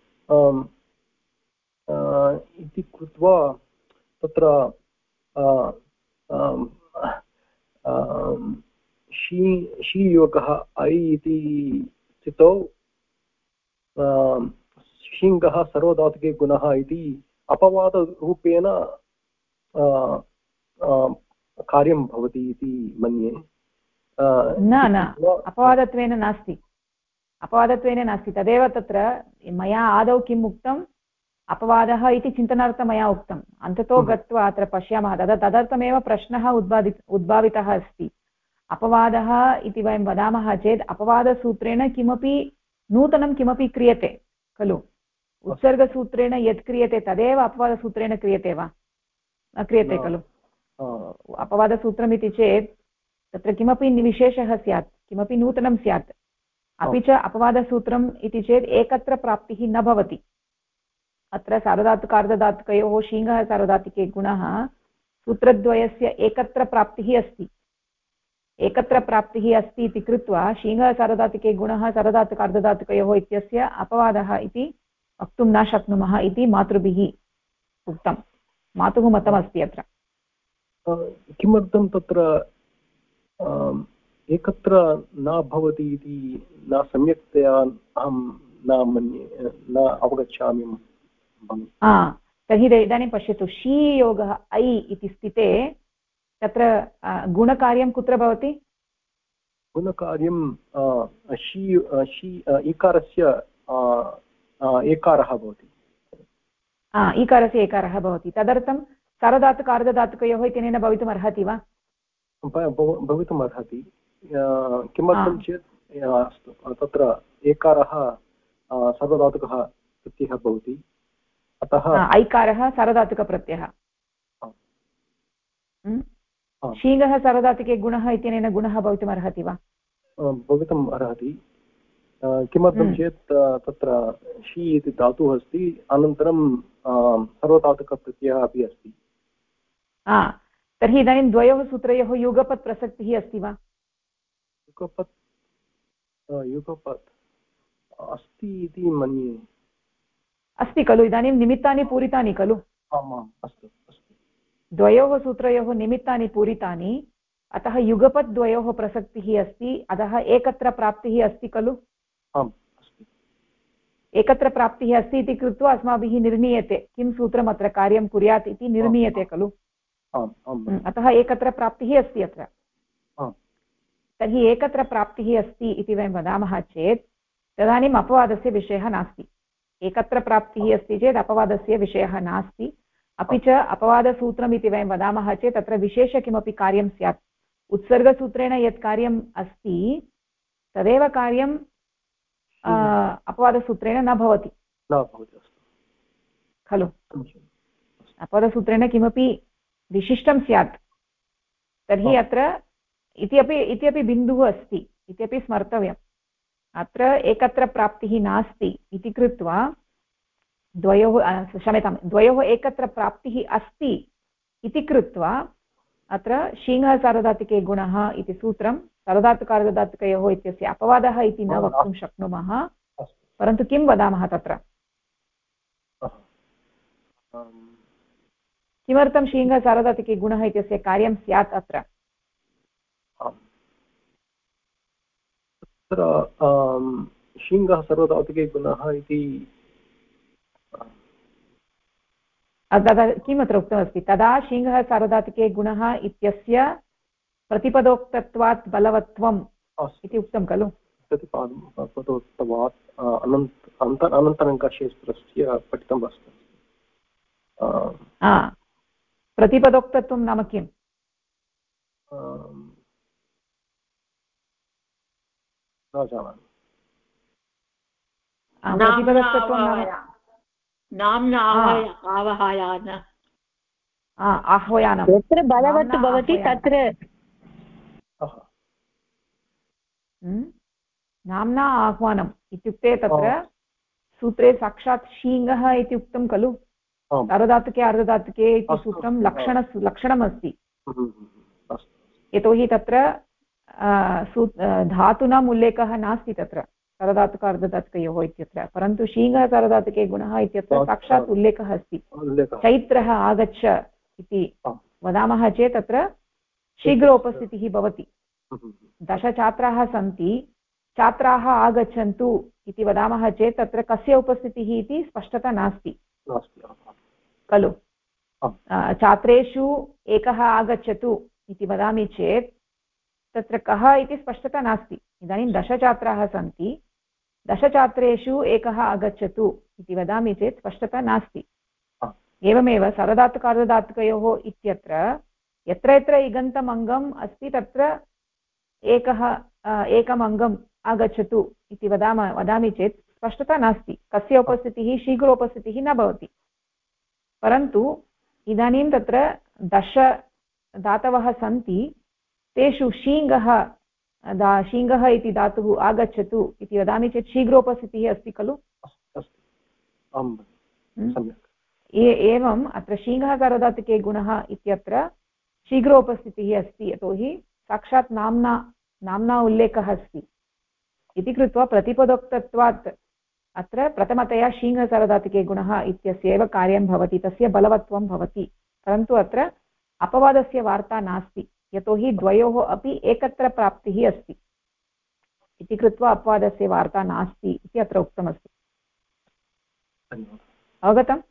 इति कृत्वा तत्र शीयोगः ऐ इति स्थितौ शिङ्गः सर्वधातुके गुणः इति अपवादरूपेण कार्यं भवति इति मन्ये न अपवादत्वेन नास्ति तदेव तत्र मया आदौ किम् उक्तम् अपवादः इति चिन्तनार्थं मया उक्तम् अन्ततो गत्वा अत्र पश्यामः तदर्थमेव प्रश्नः उद्भावितः अस्ति अपवादः इति वयं वदामः चेत् अपवादसूत्रेण किमपि नूतनं किमपि क्रियते खलु उत्सर्गसूत्रेण यत् क्रियते तदेव अपवादसूत्रेण क्रियते वा न क्रियते खलु अपवादसूत्रमिति चेत् तत्र किमपि विशेषः स्यात् किमपि नूतनं स्यात् अपि च अपवादसूत्रम् इति चेत् एकत्र प्राप्तिः न भवति अत्र सार्वधातुकार्धधातुकयोः शिङ्गः सार्वधातुके गुणः सूत्रद्वयस्य एकत्र प्राप्तिः अस्ति इति कृत्वा शिङ्गः सार्वधातुके गुणः सार्वधातुकार्धधातुकयोः इत्यस्य अपवादः इति वक्तुं न शक्नुमः इति मातृभिः उक्तं मातुः मतमस्ति अत्र किमर्थं तत्र एकत्र न भवति इति न सम्यक्तया अहं न मन्ये न अवगच्छामि तर्हि इदानीं पश्यतु शी योगः ऐ इति स्थिते तत्र गुणकार्यं कुत्र भवति गुणकार्यं इकारस्य एकारः भवति ईकारस्य एकारः भवति तदर्थं सार्वधातुकार्धधातुकयोः इत्यनेन भवितुम् अर्हति वा भवितुम् अर्हति किमर्थं चेत् अस्तु तत्र एकारः सार्वधातुकः प्रत्ययः भवति अतः ऐकारः सार्वधातुकप्रत्ययः शीघः सार्वधातुके गुणः इत्यनेन गुणः भवितुम् अर्हति वा भवितुम् अर्हति किमर्थं चेत् तत्र शी इति धातुः अस्ति अनन्तरं सार्वधातुकप्रत्ययः अपि अस्ति तर्हि इदानीं द्वयोः सूत्रयोः युगपत् प्रसक्तिः अस्ति वा युगपत् अस्ति इति मन्ये अस्ति खलु इदानीं निमित्तानि पूरितानि खलु आमाम् अस्तु द्वयोः सूत्रयोः निमित्तानि पूरितानि अतः युगपत् द्वयोः प्रसक्तिः अस्ति अतः एकत्र प्राप्तिः अस्ति खलु आम् अस्ति एकत्र प्राप्तिः अस्ति इति कृत्वा अस्माभिः निर्णीयते किं सूत्रम् अत्र कार्यं कुर्यात् इति निर्णीयते खलु अतः एकत्र प्राप्तिः अस्ति अत्र तर्हि एकत्र प्राप्तिः अस्ति इति वयं वदामः चेत् तदानीम् अपवादस्य विषयः नास्ति एकत्र प्राप्तिः अस्ति चेत् अपवादस्य विषयः नास्ति अपि च अपवादसूत्रम् इति वयं वदामः चेत् तत्र विशेष किमपि कार्यं स्यात् उत्सर्गसूत्रेण यत् कार्यम् अस्ति तदेव कार्यं अपवादसूत्रेण न भवति खलु अपवादसूत्रेण किमपि विशिष्टं स्यात् तर्हि अत्र इत्यपि बिन्दुः अस्ति इत्यपि स्मर्तव्यम् अत्र एकत्र प्राप्तिः नास्ति इति कृत्वा क्षम्यतां द्वयोः एकत्र प्राप्तिः अस्ति इति कृत्वा अत्र शीङ्गः सार्वधातुके गुणः इति सूत्रं सार्वधातुकार्धधातुकयोः इत्यस्य अपवादः इति न वक्तुं शक्नुमः परन्तु किं वदामः तत्र किमर्थं शीङ्गः सार्वधातुके गुणः इत्यस्य कार्यं स्यात् अत्र शीङ्गः सार्वधातुके गुणः इति तदा किमत्र उक्तमस्ति तदा शीङ्गः सार्वधातुके गुणः इत्यस्य प्रतिपदोक्तत्वात् बलवत्वम् इति उक्तं खलु प्रतिपदोक्तत्वात् अनन्तरङ्गसूत्रस्य पठितम् अस्ति प्रतिपदोक्तत्वं नाम किम् न जानामि प्रतिपदोक्तत्वं नाम आह्वयानं यत्र बलवत् भवति तत्र नाम्ना आह्वानम् इत्युक्ते तत्र सूत्रे साक्षात् शीङ्गः इति उक्तं खलु सार्वधातुके अर्धधातुके इति सूत्रं लक्षणमस्ति यतोहि तत्र धातूनाम् उल्लेखः नास्ति तत्र सार्वधातुक अर्धधातुकयोः इत्यत्र परन्तु शीङ्गः सार्वधातुके गुणः इत्यत्र साक्षात् उल्लेखः अस्ति चैत्रः आगच्छ इति वदामः चेत् तत्र शीघ्र उपस्थितिः भवति 10 छात्राः सन्ति छात्राः आगच्छन्तु इति वदामः चेत् तत्र कस्य उपस्थितिः इति स्पष्टता नास्ति खलु छात्रेषु एकः आगच्छतु इति वदामि चेत् तत्र कः इति स्पष्टता नास्ति इदानीं 10 छात्राः सन्ति 10 छात्रेषु एकः आगच्छतु इति वदामि चेत् स्पष्टता नास्ति एवमेव सार्वधातुकार्धधातुकयोः इत्यत्र यत्र यत्र इगन्तम् अङ्गम् अस्ति तत्र एकम् अङ्गम् आगच्छतु इति वदामि चेत् स्पष्टता नास्ति कस्य उपस्थितिः शीघ्रोपस्थितिः न भवति परन्तु इदानीं तत्र 10 धातवः सन्ति तेषु शीङ्गः इति धातुः आगच्छतु इति वदामि चेत् शीघ्रोपस्थितिः अस्ति खलु एवम् अत्र शीङ्गः सार्वधातुके गुणः इत्यत्र शीघ्रोपस्थितिः अस्ति यतोहि साक्षात् नाम्ना उल्लेखः अस्ति इति कृत्वा प्रतिपदोक्तत्वात् अत्र प्रथमतया शीङ्गः सार्वधातुके गुणः इत्यस्य एव कार्यं भवति तस्य बलवत्वं भवति परन्तु अत्र अपवादस्य वार्ता नास्ति यतोहि द्वयोः अपि एकत्र प्राप्तिः अस्ति इति कृत्वा अपवादस्य वार्ता नास्ति इति अत्र उक्तमस्ति अवगतम्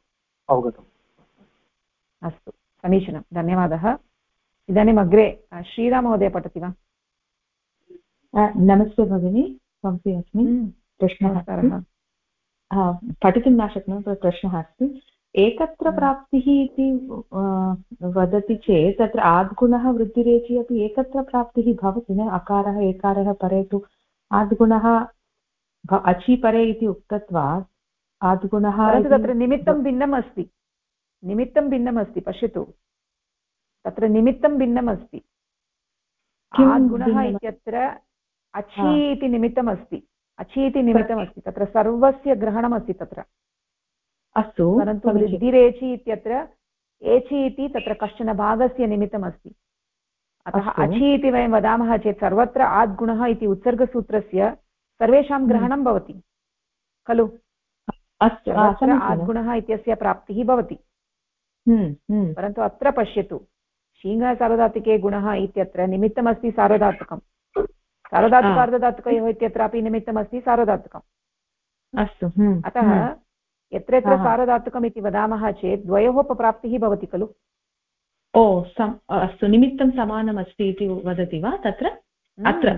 अस्तु समीचीनं धन्यवादः इदानीम् अग्रे श्रीराममहोदय पठति वा नमस्ते भगिनी पंक्ति अस्मि प्रश्नः पठितुं न शक्नोमि प्रश्नः अस्ति एकत्र प्राप्तिः इति वदति चेत् तत्र आद्गुणः वृद्धिरेचि अपि एकत्र प्राप्तिः भवति न अकारः एकारः परे तु आद्गुणः अचि परे इति उक्तत्वात् आद्गुणः तत्र निमित्तं भिन्नम् अस्ति पश्यतु तत्र निमित्तं भिन्नम् अस्ति आद्गुणः इत्यत्र अचि इति निमित्तम् अस्ति तत्र सर्वस्य ग्रहणमस्ति तत्र अस्तु परन्तु वृद्धिरेचि इत्यत्र एचि इति तत्र कश्चन भागस्य निमित्तमस्ति अतः अचि इति वयं वदामः चेत् सर्वत्र आद्गुणः इति उत्सर्गसूत्रस्य सर्वेषां ग्रहणं भवति खलु अत्र आद्गुणः इत्यस्य प्राप्तिः भवति परन्तु अत्र पश्यतु शीङ्गः सार्वधातुके गुणः इत्यत्र निमित्तमस्ति सार्वधातुकं सार्वधातुकार्धधातुकयोः इत्यत्रापि निमित्तमस्ति सार्वधातुकम् अस्तु अतः यत्र यत्र सार्वधातुकम् इति वदामः चेत् द्वयोः अपप्राप्तिः भवति खलु अस्तु निमित्तं समानमस्ति इति वदति वा तत्र अत्र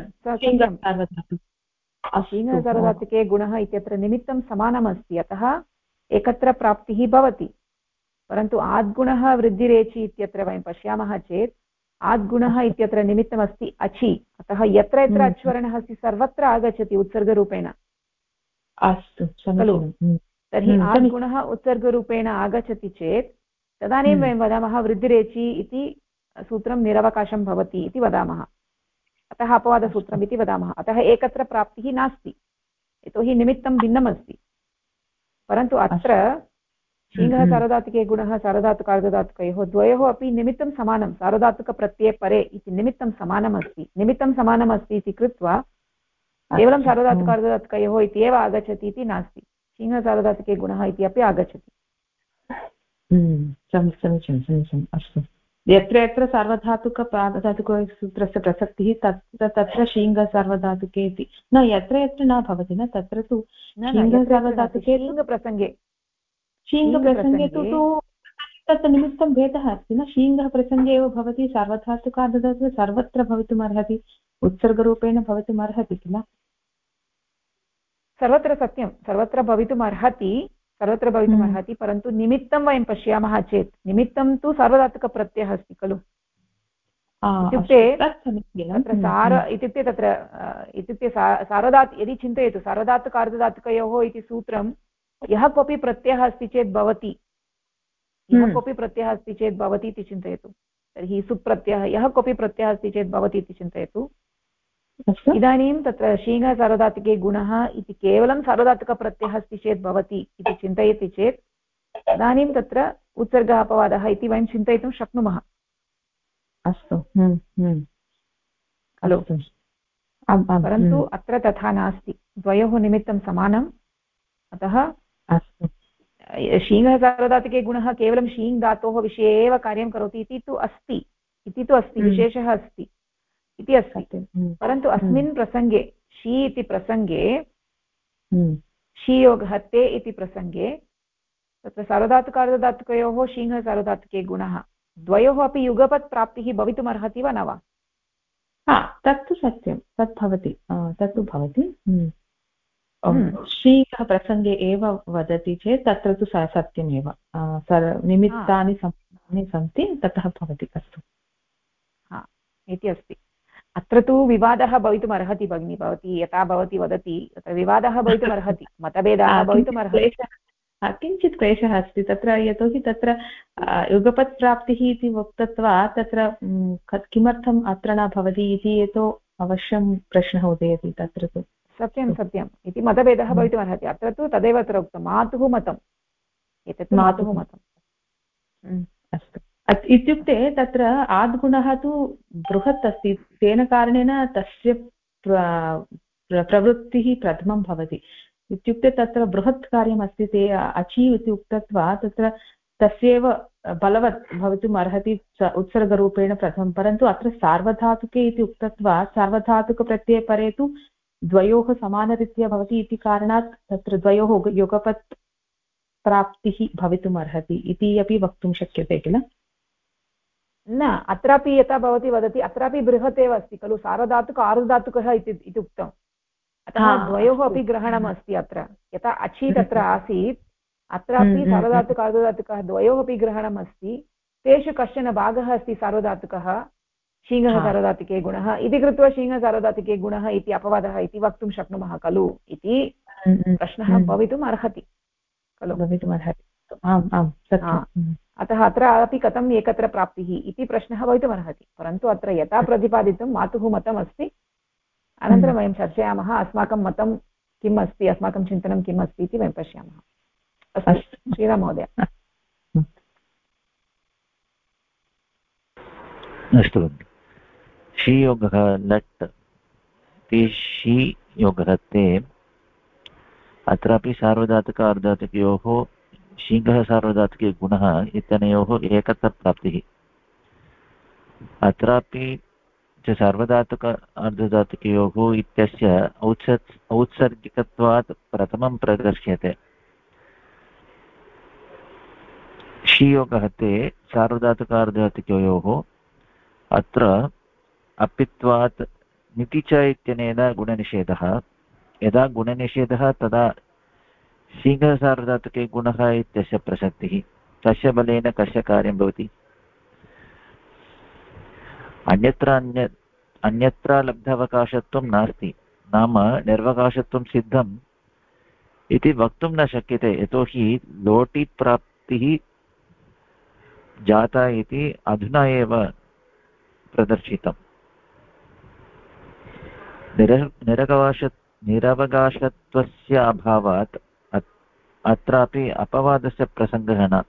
शीङ्गः सार्वधातुके गुणः इत्यत्र निमित्तं समानमस्ति अतः एकत्र प्राप्तिः भवति परन्तु आद्गुणः वृद्धिरेचि इत्यत्र वयं पश्यामः चेत् आद्गुणः इत्यत्र निमित्तमस्ति अचि अतः यत्र यत्र अच्वर्णः अस्ति सर्वत्र आगच्छति उत्सर्गरूपेण अस्तु खलु तर्हि आद्गुणः उत्सर्गरूपेण आगच्छति चेत् तदानीं वयं वदामः वृद्धिरेचि इति सूत्रं निरवकाशं भवति इति वदामः अतः अपवादसूत्रम् इति वदामः अतः एकत्र प्राप्तिः नास्ति यतोहि निमित्तं भिन्नमस्ति परन्तु अत्र शीङ्गः सार्वधातुके गुणः सार्वधातुकार्धधातुकयोः द्वयोः अपि निमित्तं समानं सार्वधातुकप्रत्यये परे इति निमित्तं समानमस्ति निमित्तं समानमस्ति इति कृत्वा केवलं सार्वधातुकार्धधातुकयोः इत्येव आगच्छति इति नास्ति शीङ्गः सार्वधातुके गुणः इति अपि आगच्छति समीचीनं अस्तु यत्र यत्र सार्वधातुकसूत्रस्य प्रसक्तिः तत्र शीङ्गः सार्वधातुके इति न यत्र यत्र न भवति न तत्र तु शीङ्गः सार्वधातुके शीङ्गप्रसङ्गे तु तत् निमित्तं भेदः अस्ति न शीङ्गः प्रसङ्गे एव भवति सार्वधातुकार्धधातुके सर्वत्र भवितुमर्हति उत्सर्गरूपेण भवितुमर्हति किल सर्वत्र सत्यं सर्वत्र भवितुमर्हति परन्तु निमित्तं वयं पश्यामः चेत् निमित्तं तु सार्वधातुकप्रत्ययः अस्ति खलु इत्युक्ते तत्र यदि चिन्तयतु सार्वधातुकार्धधातुकयोः इति सूत्रं यः कोऽपि प्रत्ययः अस्ति चेत् भवति इति चिन्तयतु तर्हि सुप्रत्ययः यः कोऽपि प्रत्ययः अस्ति चेत् भवति इति चिन्तयतु इदानीं तत्र शीङ्गः सार्वधातुके गुणः इति केवलं सार्वधातुकप्रत्ययः अस्ति चेत् भवति इति चिन्तयति चेत् तदानीं तत्र उत्सर्गः अपवादः इति वयं चिन्तयितुं शक्नुमः अस्तु खलु परन्तु अत्र तथा नास्ति द्वयोः निमित्तं समानम् अतः शीङ्गः सार्वधातुके गुणः केवलं शीङ् धातोः विषये एव कार्यं करोति इति तु अस्ति विशेषः अस्ति इति अस्ति परन्तु अस्मिन् प्रसङ्गे शी इति प्रसङ्गे शीयोगः ते इति प्रसङ्गे तत्र सार्वधातुकार्धधातुकयोः शीङ्गः सार्वधातुके गुणः द्वयोः अपि युगपत् प्राप्तिः भवितुमर्हति वा न वा तत्तु सत्यं तत् भवति तत्तु भवति शीघ्रः प्रसङ्गे एव वदति चेत् तत्र तु सत्यमेव निमित्तानि सन्ति ततः भवति अस्तु इति अस्ति अत्र तु विवादः भवितुमर्हति भगिनी भवती यथा भवती वदति तत्र विवादः भवितुमर्हति मतभेदाः भवितुमर्हति किञ्चित् क्लेशः अस्ति तत्र यतोहि तत्र युगपत् प्राप्तिः इति वक्तत्वा तत्र किमर्थम् अत्र न भवति इति यतो अवश्यं प्रश्नः उदेति तत्र तु सत्यम् इति मतभेदः भवितुमर्हति अत्र तु तदेव अत्र उक्तं मातुः मतम् एतत् मातुः मतम् अस्तु इत्युक्ते तत्र आद्गुणः तु बृहत् अस्ति तेन कारणेन तस्य प्रवृत्तिः प्रथमं भवति इत्युक्ते तत्र बृहत् कार्यमस्ति ते अचि इति उक्तत्वा तत्र तस्यैव बलवत् भवितुम् अर्हति उत्सर्गरूपेण प्रथमं परन्तु अत्र सार्वधातुके इति उक्तत्वा सार्वधातुकप्रत्यये परे तु द्वयोः समानरीत्या भवति इति कारणात् तत्र द्वयोः युगपत् प्राप्तिः भवितुमर्हति इति अपि वक्तुं शक्यते किल न अत्रापि यथा भवती वदति अत्रापि बृहत् एव अस्ति खलु सार्वधातुक आर्धधातुकः इति उक्तम् अतः द्वयोः अपि ग्रहणम् अस्ति अत्र यथा अचि तत्र आसीत् अत्रापि सार्वधातुक आर्धधातुकः द्वयोः अपि ग्रहणम् अस्ति तेषु कश्चन भागः अस्ति सार्वधातुकः शीङ्गः सार्वधातुके गुणः इति कृत्वा शीङ्गः सार्वधातुके गुणः इति अपवादः इति वक्तुं शक्नुमः खलु इति प्रश्नः भवितुम् अर्हति खलु अतः अत्र अपि कथम् एकत्र प्राप्तिः इति प्रश्नः भवितुमर्हति परन्तु अत्र यथा प्रतिपादितं मातुः मतम् अस्ति अनन्तरं वयं चर्चयामः अस्माकं मतं किम् अस्ति अस्माकं चिन्तनं किम् अस्ति इति वयं पश्यामः अस्तु श्रीराम महोदय अस्तु शीयोगः लट् ते शीयोगः ते अत्रापि सार्वधातुक अर्धधातुकयोः शीघ्रः सार्वधातुके गुणः इत्यनयोः एकत्र प्राप्तिः अत्रापि च सार्वधातुक अर्धधातुकयोः इत्यस्य औत्सर्गिकत्वात् प्रथमं प्रदर्श्यते शीयोगः ते सार्वधातुक अर्धधातुकयोः अत्र अपित्वात् निति च इत्यनेन गुणनिषेधः यदा गुणनिषेधः तदा शीघ्रः सार्वधातुके गुणः इत्यस्य प्रसक्तिः तस्य बलेन कस्य कार्यं भवति अन्यत्र लब्धावकाशत्वं नास्ति नाम निर्वकाशत्वं सिद्धम् इति वक्तुं न शक्यते यतोहि लोटि प्राप्तिः जाता इति अधुना एव प्रदर्शितम् निरवकाशत्वस्य अभावात् अत्रापि अपवादस्य प्रसङ्गः न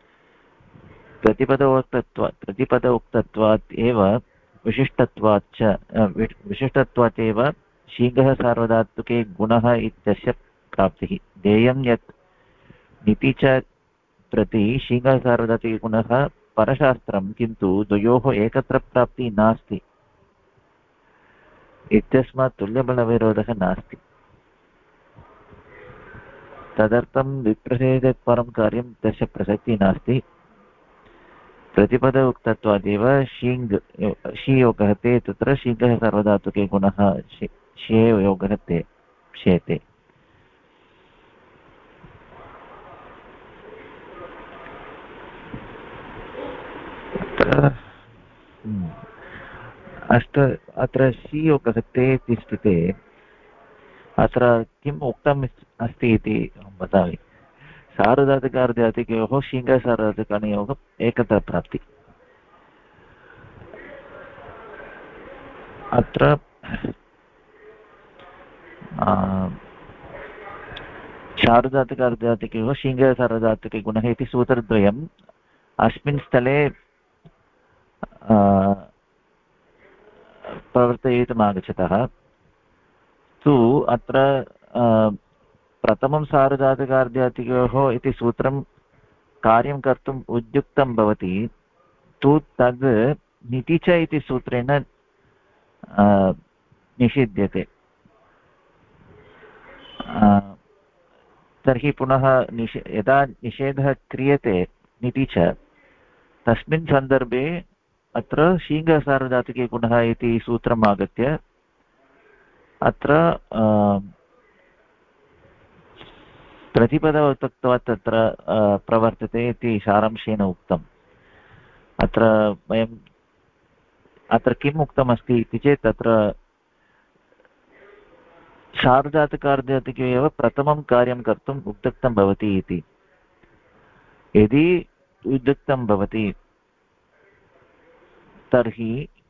प्रतिपदोक्तत्वात् एव विशिष्टत्वात् एव शीघ्रः सार्वधातुके गुणः इत्यस्य प्राप्तिः ध्येयं यत् निति च प्रति शीघ्रः सार्वधातुके गुणः परशास्त्रं किन्तु द्वयोः एकत्र प्राप्तिः नास्ति इत्यस्मात् तुल्यबलविरोधः नास्ति तदर्थं विप्रसेदत् परं कार्यं तस्य प्रसक्तिः नास्ति प्रतिपद उक्तत्वादेव शीयोगः ते तत्र शीघ्रः सार्वधातुके गुणः शेयोगः ते शेते अत्र शीयोगः ते इति स्थिते अत्र किम् उक्तम् अस्ति इति वदामि सार्वधातुकार्धातुकयोः शीघ्रसार्वधातुकयोः एकत्र प्राप्ति अत्र सार्वधातुकार्धातुकयोः शीघ्रसार्वधातुके गुणः इति सूत्रद्वयम् अस्मिन् स्थले प्रवर्तयितुम् आगच्छतः तु अत्र प्रथमं सार्वधातुकार्धातुकयोः इति सूत्रं कार्यं कर्तुम् उद्युक्तं भवति तु तद् निति च इति सूत्रेण निषिध्यते तर्हि पुनः यदा निषेधः क्रियते निति च तस्मिन् सन्दर्भे अत्र शीघ्रसार्वधातुके गुणः इति सूत्रम् आगत्य अत्र प्रतिपदवक्तत्वात् तत्र प्रवर्तते इति सारांशेन उक्तम् अत्र किम् उक्तमस्ति इति चेत् तत्र सार्वधातुकार्धातुके एव प्रथमं कार्यं कर्तुम् उद्युक्तं भवति इति यदि उद्युक्तं भवति तर्हि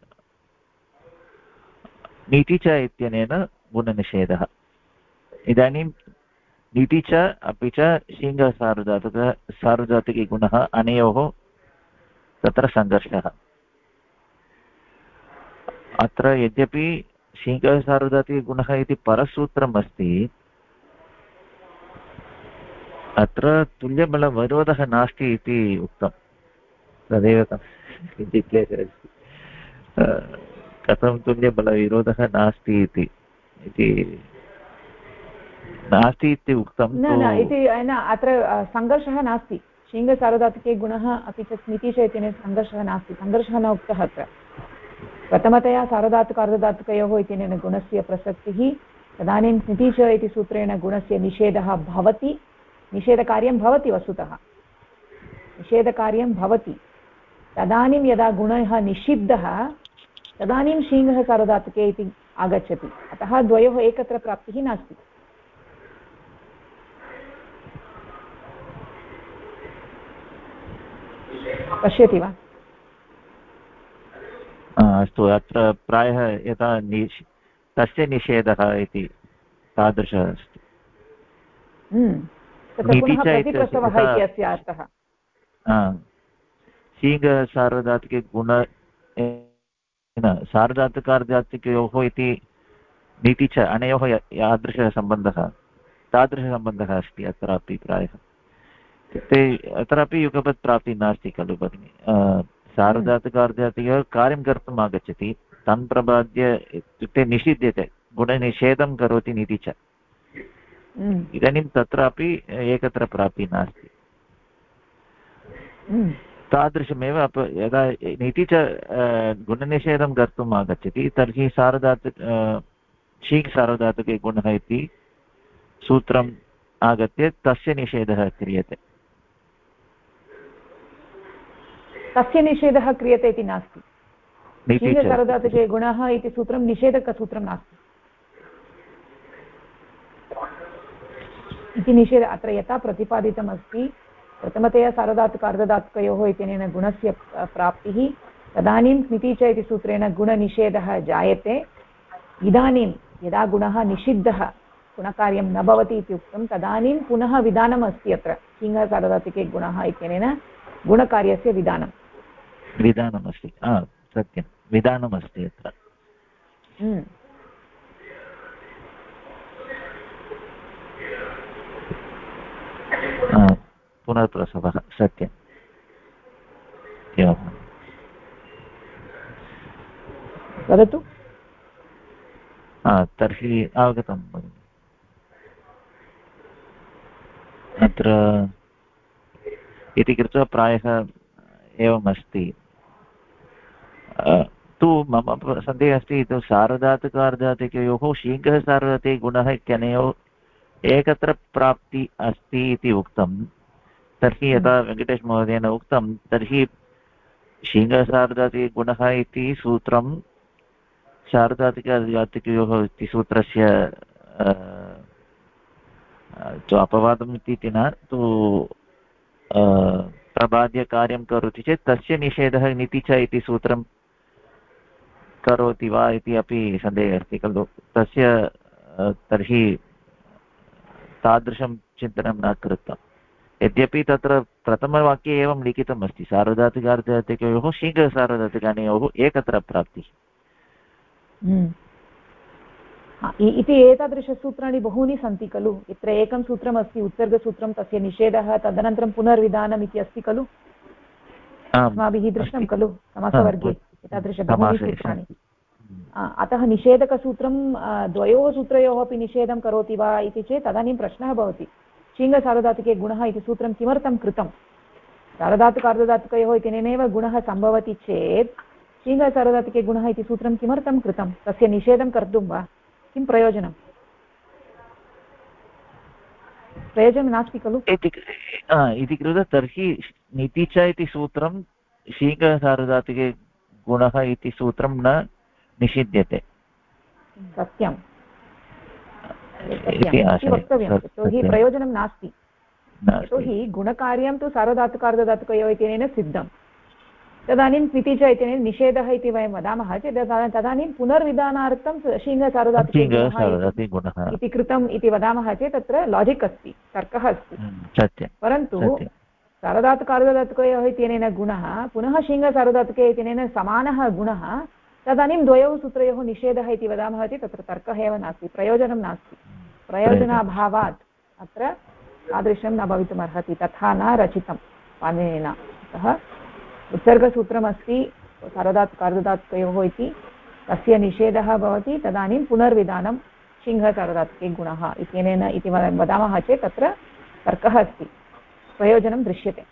नीति च इत्यनेन गुणनिषेधः इदानीं नीति च अपि च सार्वधातुके गुणः अनयोः तत्र सङ्घर्षः अत्र यद्यपि शीघ्रसार्वधातुके गुणः इति परसूत्रम् अस्ति अत्र तुल्यबलविरोधः नास्ति इति उक्तं तदेव किञ्चित् क्लेशः अस्ति कथं तुल्यबलविरोधः नास्ति इति नास्ति इति उक्तं न अत्र सङ्घर्षः नास्ति शीघ्रसार्वधातुके गुणः अपि च स्मिति च इत्यनेन सङ्घर्षः नास्ति सङ्घर्षः न उक्तः अत्र प्रथमतया सार्वधातुकार्धधातुकयोः इत्यनेन गुणस्य प्रसक्तिः तदानीं स्मिति च इति सूत्रेण गुणस्य निषेधः भवति निषेधकार्यं भवति वस्तुतः निषेधकार्यं भवति तदानीं यदा गुणः निषिद्धः तदानीं शीघ्रः सार्वधातुके इति आगच्छति अतः द्वयोः एकत्र प्राप्तिः नास्ति पश्यति वा अस्तु अत्र प्रायः यथा तस्य निषेधः इति तादृशः अस्ति शीघ्रसार्वधातुके गुण सार्वधातुकार्धातुकयोः इति नीति च अनयोः यादृशः सम्बन्धः तादृशसम्बन्धः अस्ति अत्रापि प्रायः इत्युक्ते अत्रापि युगपत् प्राप्तिः नास्ति खलु भगिनि सार्वधातुकार्धातुकयोः कार्यं कर्तुम् आगच्छति तं प्रबाद्य इत्युक्ते निषिध्यते गुणनिषेधं करोति नीति च इदानीं तत्रापि एकत्र प्राप्तिः नास्ति तादृशमेव यदा नीति च गुणनिषेधं कर्तुम् आगच्छति तर्हि सार्वधातुके गुणः इति सूत्रम् आगत्य तस्य निषेधः क्रियते तस्य निषेधः क्रियते इति नास्ति शीघ्रसार्वधातुके गुणः इति सूत्रं निषेधकसूत्रं नास्ति इति निषेध अत्र यथा प्रतिपादितमस्ति प्रथमतया सार्वधातुकार्धधातुकयोः इत्यनेन गुणस्य प्राप्तिः तदानीं स्मिति च इति सूत्रेण गुणनिषेधः जायते इदानीं यदा गुणः निषिद्धः गुणकार्यं न भवति इति उक्तं तदानीं पुनः विधानम् अस्ति अत्र शीङ्गसार्वधातुके गुणः इत्यनेन गुणकार्यस्य विधानमस्ति सत्यं विधानमस्ति अत्र पुनर्प्रसवः सत्यम् एवं वदतु तर्हि अवगतं अत्र इति कृत्वा प्रायः एवमस्ति तु मम सन्देहः अस्ति तु सार्वधातुकार्धधातुकयोः शीघ्रः सार्वधातुके गुणः इत्यनयोः एकत्र प्राप्ति अस्ति इति उक्तं तर्हि यदा वेङ्कटेशमहोदयेन उक्तं तर्हि शीघ्रसार्वधातुके गुणः इति सूत्रं सार्वधातुकार्धधातुकयोः इति सूत्रस्य अपवादम् इति न तु प्रबाद्यकार्यं करोति चेत् तस्य निषेधः नीति च इति सूत्रं करोति वा इति अपि सन्देहः अस्ति खलु तस्य तर्हि तादृशं चिन्तनं न कृतम् यद्यपि तत्र प्रथमवाक्ये एवं लिखितम् अस्ति सार्वधातुकार्धधातुकयोः शीघ्रसार्वधातुकानयोः एकत्र प्राप्तिः इति एतादृशसूत्राणि बहूनि सन्ति खलु यत्र एकं सूत्रमस्ति उत्सर्गसूत्रं तस्य निषेधः तदनन्तरं पुनर्विधानम् इति अस्ति खलु अस्माभिः दृष्टं खलु समासवर्गे एतादृश बहूनि सूत्राणि अतः निषेधकसूत्रं द्वयोः सूत्रयोः अपि निषेधं करोति वा इति चेत् तदानीं प्रश्नः भवति शीघ्रसार्वधातुके गुणः इति सूत्रं किमर्थं कृतं सार्वधातुकार्धधातुकयोः इत्यनेनैव गुणः सम्भवति चेत् शीघ्रसार्वधातुके गुणः इति सूत्रं किमर्थं कृतं तस्य निषेधं कर्तुं वा किं प्रयोजनं नास्ति खलु इति कृत्वा तर्हि नीति च इति सूत्रं शीघ्रसार्वधातुके गुणः इति सूत्रं न निषिध्यते सत्यम् इति वक्तव्यं यतोहि प्रयोजनं नास्ति यतोहि गुणकार्यं तु सार्वधातुकार्धधातुकयोः इत्यनेन सिद्धं तदानीं क्विति च इत्यनेन निषेधः इति वयं वदामः चेत् तदानीं पुनर्विधानार्थं शीघ्रसार्वधातुके गुणः इति कृतम् इति वदामः चेत् तत्र लाजिक् अस्ति तर्कः अस्ति परन्तु सार्वधातुकार्धधातुकयोः इत्यनेन गुणः पुनः शीघ्रसार्वधातुके इत्यनेन समानः गुणः तदानीं द्वयोः सूत्रयोः निषेधः इति वदामः चेत् तत्र तर्कः एव नास्ति प्रयोजनं नास्ति प्रयोजनाभावात् अत्र तादृशं न भवितुमर्हति तथा न रचितं पाणिनिना अतः उत्सर्गसूत्रमस्ति सार्वधातुकार्धधातुकयोः इति तस्य निषेधः भवति तदानीं पुनर्विधानं शीघ्रसार्वधातुके गुणः इत्यनेन इति वदामः चेत् तत्र तर्कः अस्ति प्रयोजनं दृश्यते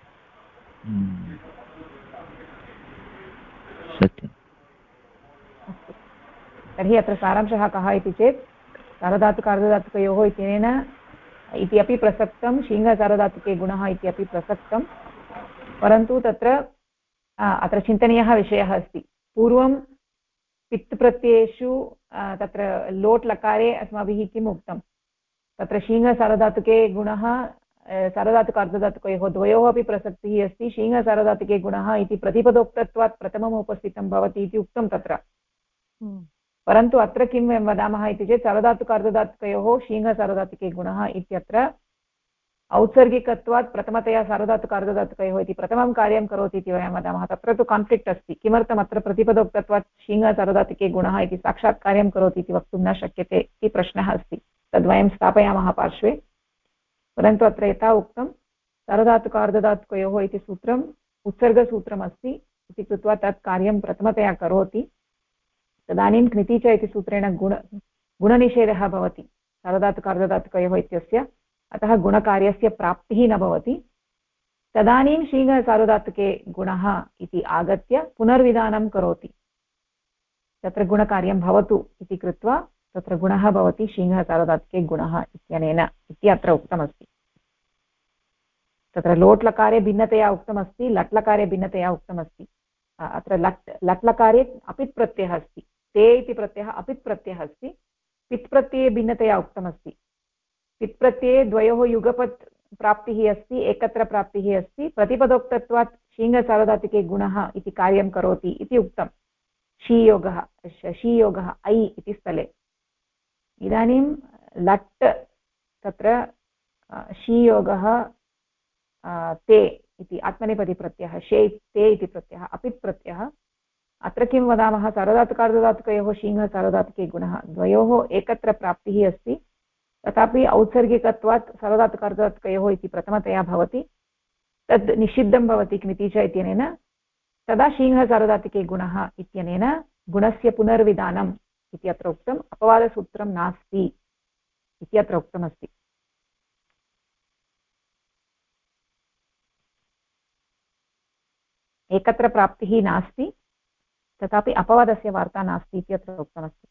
अस्तु तर्हि अत्र सारांशः कः इति चेत् सार्वधातुकार्धधातुकयोः इत्यनेन इति अपि प्रसक्तं शीघ्रसार्वधातुके गुणः इति अपि प्रसक्तं परन्तु तत्र अत्र चिन्तनीयः विषयः अस्ति पूर्वं पित् प्रत्ययेषु तत्र लोट् लकारे अस्माभिः किम् उक्तं तत्र शीघ्रसार्वधातुके गुणः सार्वधातुकार्धधातुकयोः द्वयोः अपि प्रसक्तिः अस्ति शीघ्रसार्वधातुके गुणः इति प्रतिपदोक्तत्वात् प्रथमम् उपस्थितं भवति इति उक्तं तत्र परन्तु अत्र किं वयं वदामः इति चेत् सार्वधातुकार्धधातुकयोः शीघ्रसार्वधातुके गुणः इत्यत्र औत्सर्गिकत्वात् प्रथमतया सार्वधातुकार्धधातुकयोः इति प्रथमं कार्यं करोति इति वयं वदामः तत्र तु कान्फ्लिक्ट् अस्ति किमर्थम् अत्र प्रतिपदोक्तत्वात् शीघ्रसार्वधातुके गुणः इति साक्षात् कार्यं करोति इति वक्तुं न शक्यते इति प्रश्नः अस्ति तद्वयं स्थापयामः पार्श्वे परन्तु अत्र यथा उक्तं सार्वधातुकार्धधातुकयोः इति सूत्रम् उत्सर्गसूत्रमस्ति इति कृत्वा तत् कार्यं प्रथमतया करोति तदानीं क्निति च इति सूत्रेण गुणनिषेधः भवति सार्वधातुकार्धधातुकयोः इत्यस्य अतः गुणकार्यस्य प्राप्तिः न भवति तदानीं शीघ्रसार्वधातुके गुणः इति आगत्य पुनर्विधानं करोति तत्र गुणकार्यं भवतु इति कृत्वा तत्र गुणः भवति शीघ्रसार्वधातुके गुणः इत्यनेन इति अत्र उक्तमस्ति तत्र लोट् लकारे भिन्नतया उक्तमस्ति लट् लकारे भिन्नतया उक्तमस्ति अत्र लट् लकारे अपित् प्रत्ययः अस्ति ते इति प्रत्ययः अपित् प्रत्ययः अस्ति पित् प्रत्यये भिन्नतया उक्तमस्ति पित् प्रत्यये द्वयोः युगपत् प्राप्तिः अस्ति एकत्र प्राप्तिः अस्ति प्रतिपदोक्तत्वात् शीघ्रसार्वधातुके गुणः इति कार्यं करोति इति उक्तं शीयोगः ऐ इति स्थले इदानीं लट् तत्र शीयोगः ते इति आत्मनेपदीप्रत्ययः शे ते इति प्रत्ययः अपित् प्रत्ययः अत्र किं वदामः सार्वधातुकार्धधातुकयोः शीङ्गः सार्वधातुके गुणः द्वयोः एकत्र प्राप्तिः अस्ति तथापि औत्सर्गिकत्वात् सार्वधातुकार्धधातुकयोः इति प्रथमतया भवति तद् निषिद्धं भवति किमिति च इत्यनेन तदा शीङ्गः सार्वधातुके गुणः इत्यनेन गुणस्य पुनर्विधानम् इति अत्र उक्तम् अपवादसूत्रं नास्ति इति अत्र उक्तमस्ति एकत्र प्राप्तिः नास्ति तथापि अपवादस्य वार्ता नास्ति इति अत्र उक्तमस्ति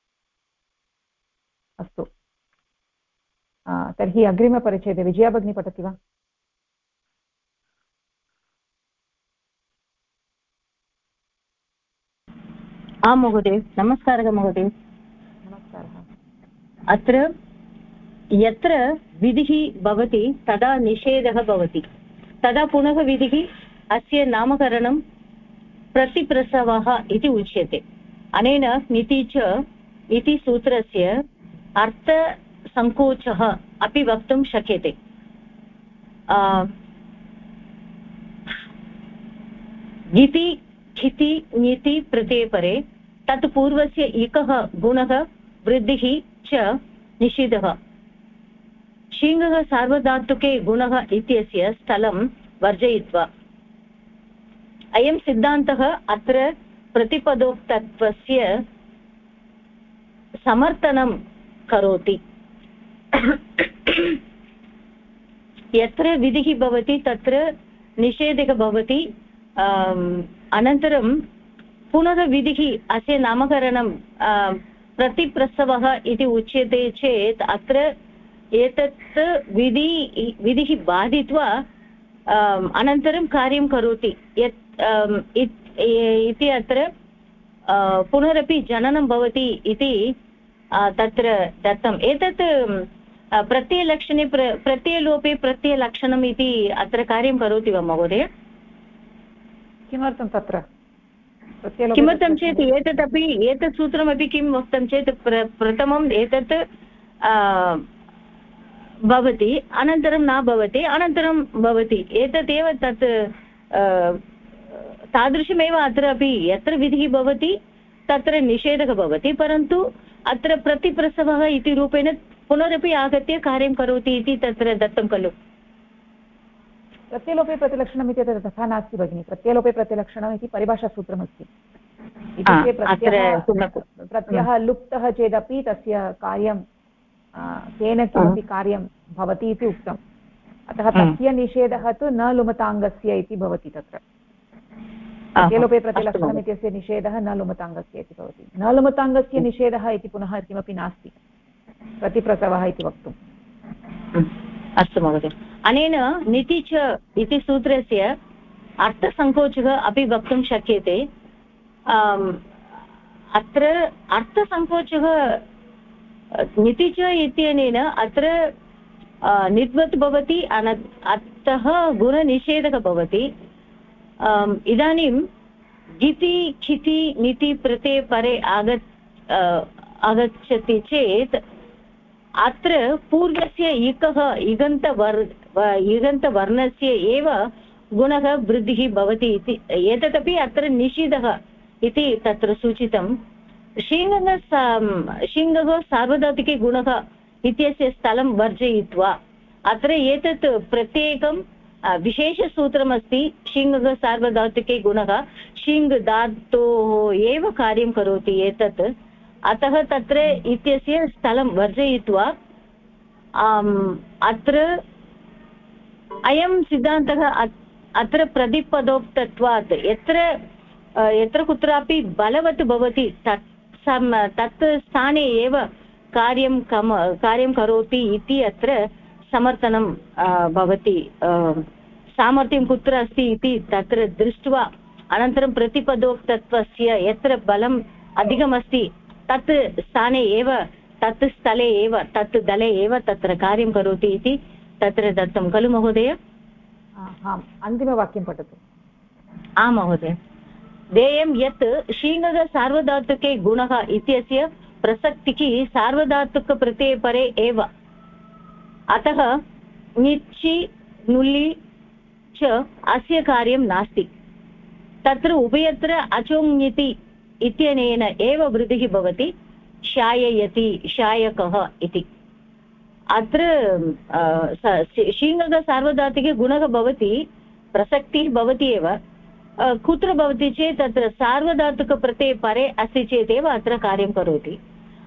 अस्तु तर्हि अग्रिमपरिच्छेदे विजया भगिनी पठति वा आं महोदय नमस्कारः महोदय नमस्कारः अत्र यत्र विधिः भवति तदा निषेधः भवति तदा पुनः विधिः अस्य नामकरणं प्रतिप्रसवः इति उच्यते अनेन नीति च इति सूत्रस्य अर्थसङ्कोचः अपि वक्तुं शक्यते गिति खिति ङिति प्रत्ययपरे तत् पूर्वस्य इकः गुणः वृद्धिः च निषिद्धः शीङ्गः सार्वधातुके गुणः इत्यस्य स्थलं वर्जयित्वा अयं सिद्धान्तः अत्र प्रतिपदोक्तत्वस्य समर्थनं करोति यत्र विधिः भवति तत्र निषेधः भवति अनन्तरं पुनः विधिः अस्य नामकरणं प्रतिप्रसवः इति उच्यते चेत् अत्र एतत् विधिः बाधित्वा अनन्तरं कार्यं करोति यत् इति अत्र पुनरपि जननं भवति इति तत्र दत्तम् एतत् प्रत्ययलक्षणे प्रत्ययलोपे प्रत्ययलक्षणम् इति अत्र कार्यं करोति वा महोदय किमर्थं तत्र किमर्थं चेत् एतदपि एतत् सूत्रमपि किं वक्तं चेत् प्रथमम् एतत् भवति अनन्तरं न भवति अनन्तरं भवति एतदेव तत् तादृशमेव अत्रापि यत्र विधिः भवति तत्र निषेधः भवति परन्तु अत्र प्रतिप्रसवः इति रूपेण पुनरपि आगत्य कार्यं करोति इति तत्र दत्तं खलु प्रत्ययलोपे प्रतिलक्षणम् इति तथा नास्ति भगिनि प्रत्ययलोपे प्रतिलक्षणम् इति परिभाषासूत्रमस्ति प्रत्ययः लुप्तः चेदपि तस्य कार्यं तेन किमपि कार्यं भवति इति उक्तम् अतः तस्य निषेधः तु न लुमताङ्गस्य इति भवति तत्र प्रत्ययलोपे प्रतिलक्षणम् इत्यस्य निषेधः न लुमताङ्गस्य इति भवति न लुमताङ्गस्य निषेधः इति पुनः किमपि नास्ति प्रतिप्रसवः इति वक्तुम् अस्तु महोदय अनेन नीति च इति सूत्रस्य अर्थसङ्कोचः अपि वक्तुं शक्यते अत्र अर्थसङ्कोचः नीति च इत्यनेन अत्र निद्वत् भवति अतः गुणनिषेधः भवति इदानीं गिति खिति नीति प्रत्यये परे आगच्छति चेत् अत्र पूर्वस्य इकः इगन्तवर्णस्य एव गुणः वृद्धिः भवति इति एतदपि अत्र निषिद्धः इति तत्र सूचितं शीङ्गः सार्वधातुके गुणः इत्यस्य स्थलं वर्जयित्वा अत्र एतत् प्रत्येकं विशेषसूत्रमस्ति शीङ्गः सार्वधातुके गुणः शीङ् धातोः एव कार्यं करोति एतत् अतः तत्र इत्यस्य स्थलं वर्जयित्वा अत्र अयं सिद्धान्तः अत्र प्रतिपदोक्तत्वात् यत्र कुत्रापि बलवत् भवति तत् स्थाने एव कार्यं करोति इति अत्र समर्थनं भवति सामर्थ्यं कुत्र अस्ति इति तत्र दृष्ट्वा अनन्तरं प्रतिपदोक्तत्वस्य यत्र बलम् अधिकमस्ति तत् स्थाने एव तत् स्थले एव तत् दले एव तत्र कार्यं करोति इति तत्र दत्तं खलु महोदय आम् अन्तिमवाक्यं पठतु आम् महोदय देयं यत् शीङ्गः सार्वधातुके गुणः इत्यस्य प्रसक्तिः सार्वधातुकप्रत्यये परे एव, अतः निच्चि नुलि च अस्य कार्यं नास्ति। तत्र उभयत्र अचोङ् इत्यनेन एव वृद्धिः भवति, शाययति शायकः इति। अत्र शीङ्गः सार्वधातुके गुणः भवति, प्रसक्तिः भवति एव, कुत्र भवति चेत् तत्र सार्वधातुकप्रत्यये परे अस्ति चेदेव अत्र कार्यं करोति।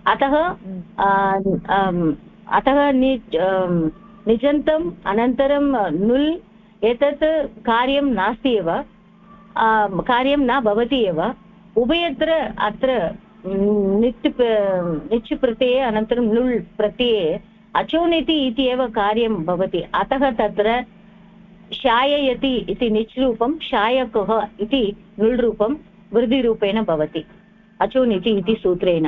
अतः निजन्तम् अनन्तरं नुल् एतत् कार्यं नास्ति एव, कार्यं न भवति एव। उभयत्र अत्र निच् प्रत्यये अनन्तरं नुल् प्रत्यये अचोनिति इति एव कार्यं भवति। अतः तत्र शाययति इति निच् रूपं, शायकः इति नुल् रूपं वृद्धिरूपेण भवति अचोनिति इति सूत्रेण।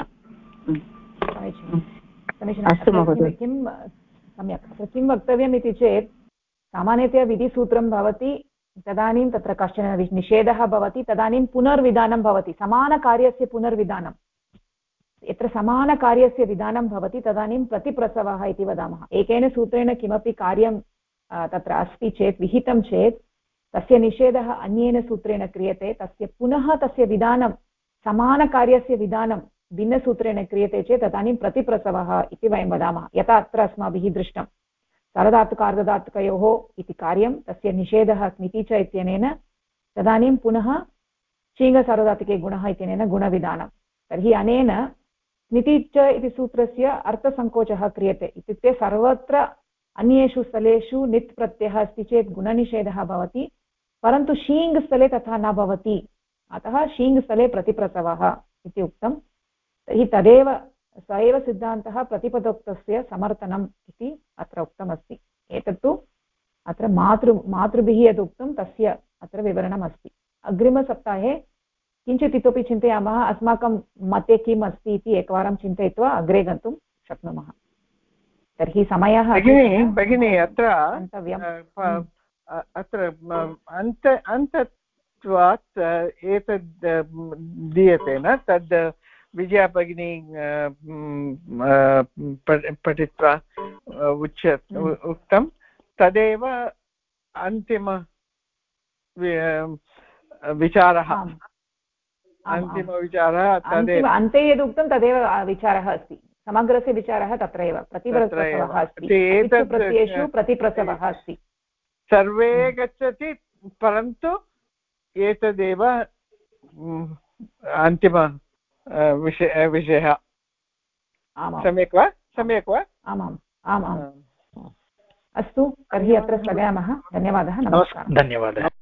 अस्तु महोदय, किं सम्यक्। अत्र किं वक्तव्यम् इति चेत् सामान्यतया विधिसूत्रं भवति, तदानीं तत्र कश्चन निषेधः भवति, तदानीं पुनर्विधानं भवति, समानकार्यस्य पुनर्विधानं। यत्र समानकार्यस्य विधानं भवति तदानीं प्रतिप्रसवः इति वदामः। एकेन सूत्रेण किमपि कार्यं तत्र अस्ति चेत्, विहितं चेत्, तस्य निषेधः अन्येन सूत्रेण क्रियते, तस्य पुनः तस्य विधानं, समानकार्यस्य विधानं भिन्नसूत्रेण क्रियते चेत् तदानीं प्रतिप्रसवः इति वयं वदामः। यथा अत्र अस्माभिः दृष्टं, सार्वधातुकार्धधातुकयोः इति कार्यं, तस्य निषेधः स्मिति च इत्यनेन, तदानीं पुनः शीङ्गसार्वधातुके गुणः इत्यनेन गुणविधानं। तर्हि अनेन स्मिति च इति सूत्रस्य अर्थसङ्कोचः क्रियते। इत्युक्ते सर्वत्र अन्येषु स्थलेषु नित् प्रत्ययः अस्ति चेत् गुणनिषेधः भवति, परन्तु शीङ् स्थले तथा न भवति, अतः शीङ् स्थले प्रतिप्रसवः इति उक्तं। तर्हि तदेव स एव सिद्धान्तः प्रतिपदोक्तस्य समर्थनम् इति अत्र उक्तमस्ति। एतत्तु अत्र मातृभिः यद् उक्तं तस्य अत्र विवरणम् अस्ति। अग्रिमसप्ताहे किञ्चित् इतोपि चिन्तयामः, अस्माकं मते किम् अस्ति इति एकवारं चिन्तयित्वा अग्रे गन्तुं शक्नुमः। तर्हि समयः भगिनी अत्र अन्तत्वात् एतद् दीयते न, तद् विजया भगिनी पठित्वा उक्तं तदेव अन्तिम विचारः, अन्तिमविचारः तदेव। अन्ते यदुक्तं तदेव विचारः अस्ति, समग्रस्य विचारः तत्रैव प्रतिप्रसवः अस्ति, प्रत्ययेषु प्रतिप्रसवः अस्ति। सर्वे गच्छति, परन्तु एतदेव अन्तिम विषयः। सम्यक् वा? सम्यक् वा? आमाम् आमाम्। अस्तु, तर्हि अत्र स्थगयामः। धन्यवादः। नमस्कारः। धन्यवादः।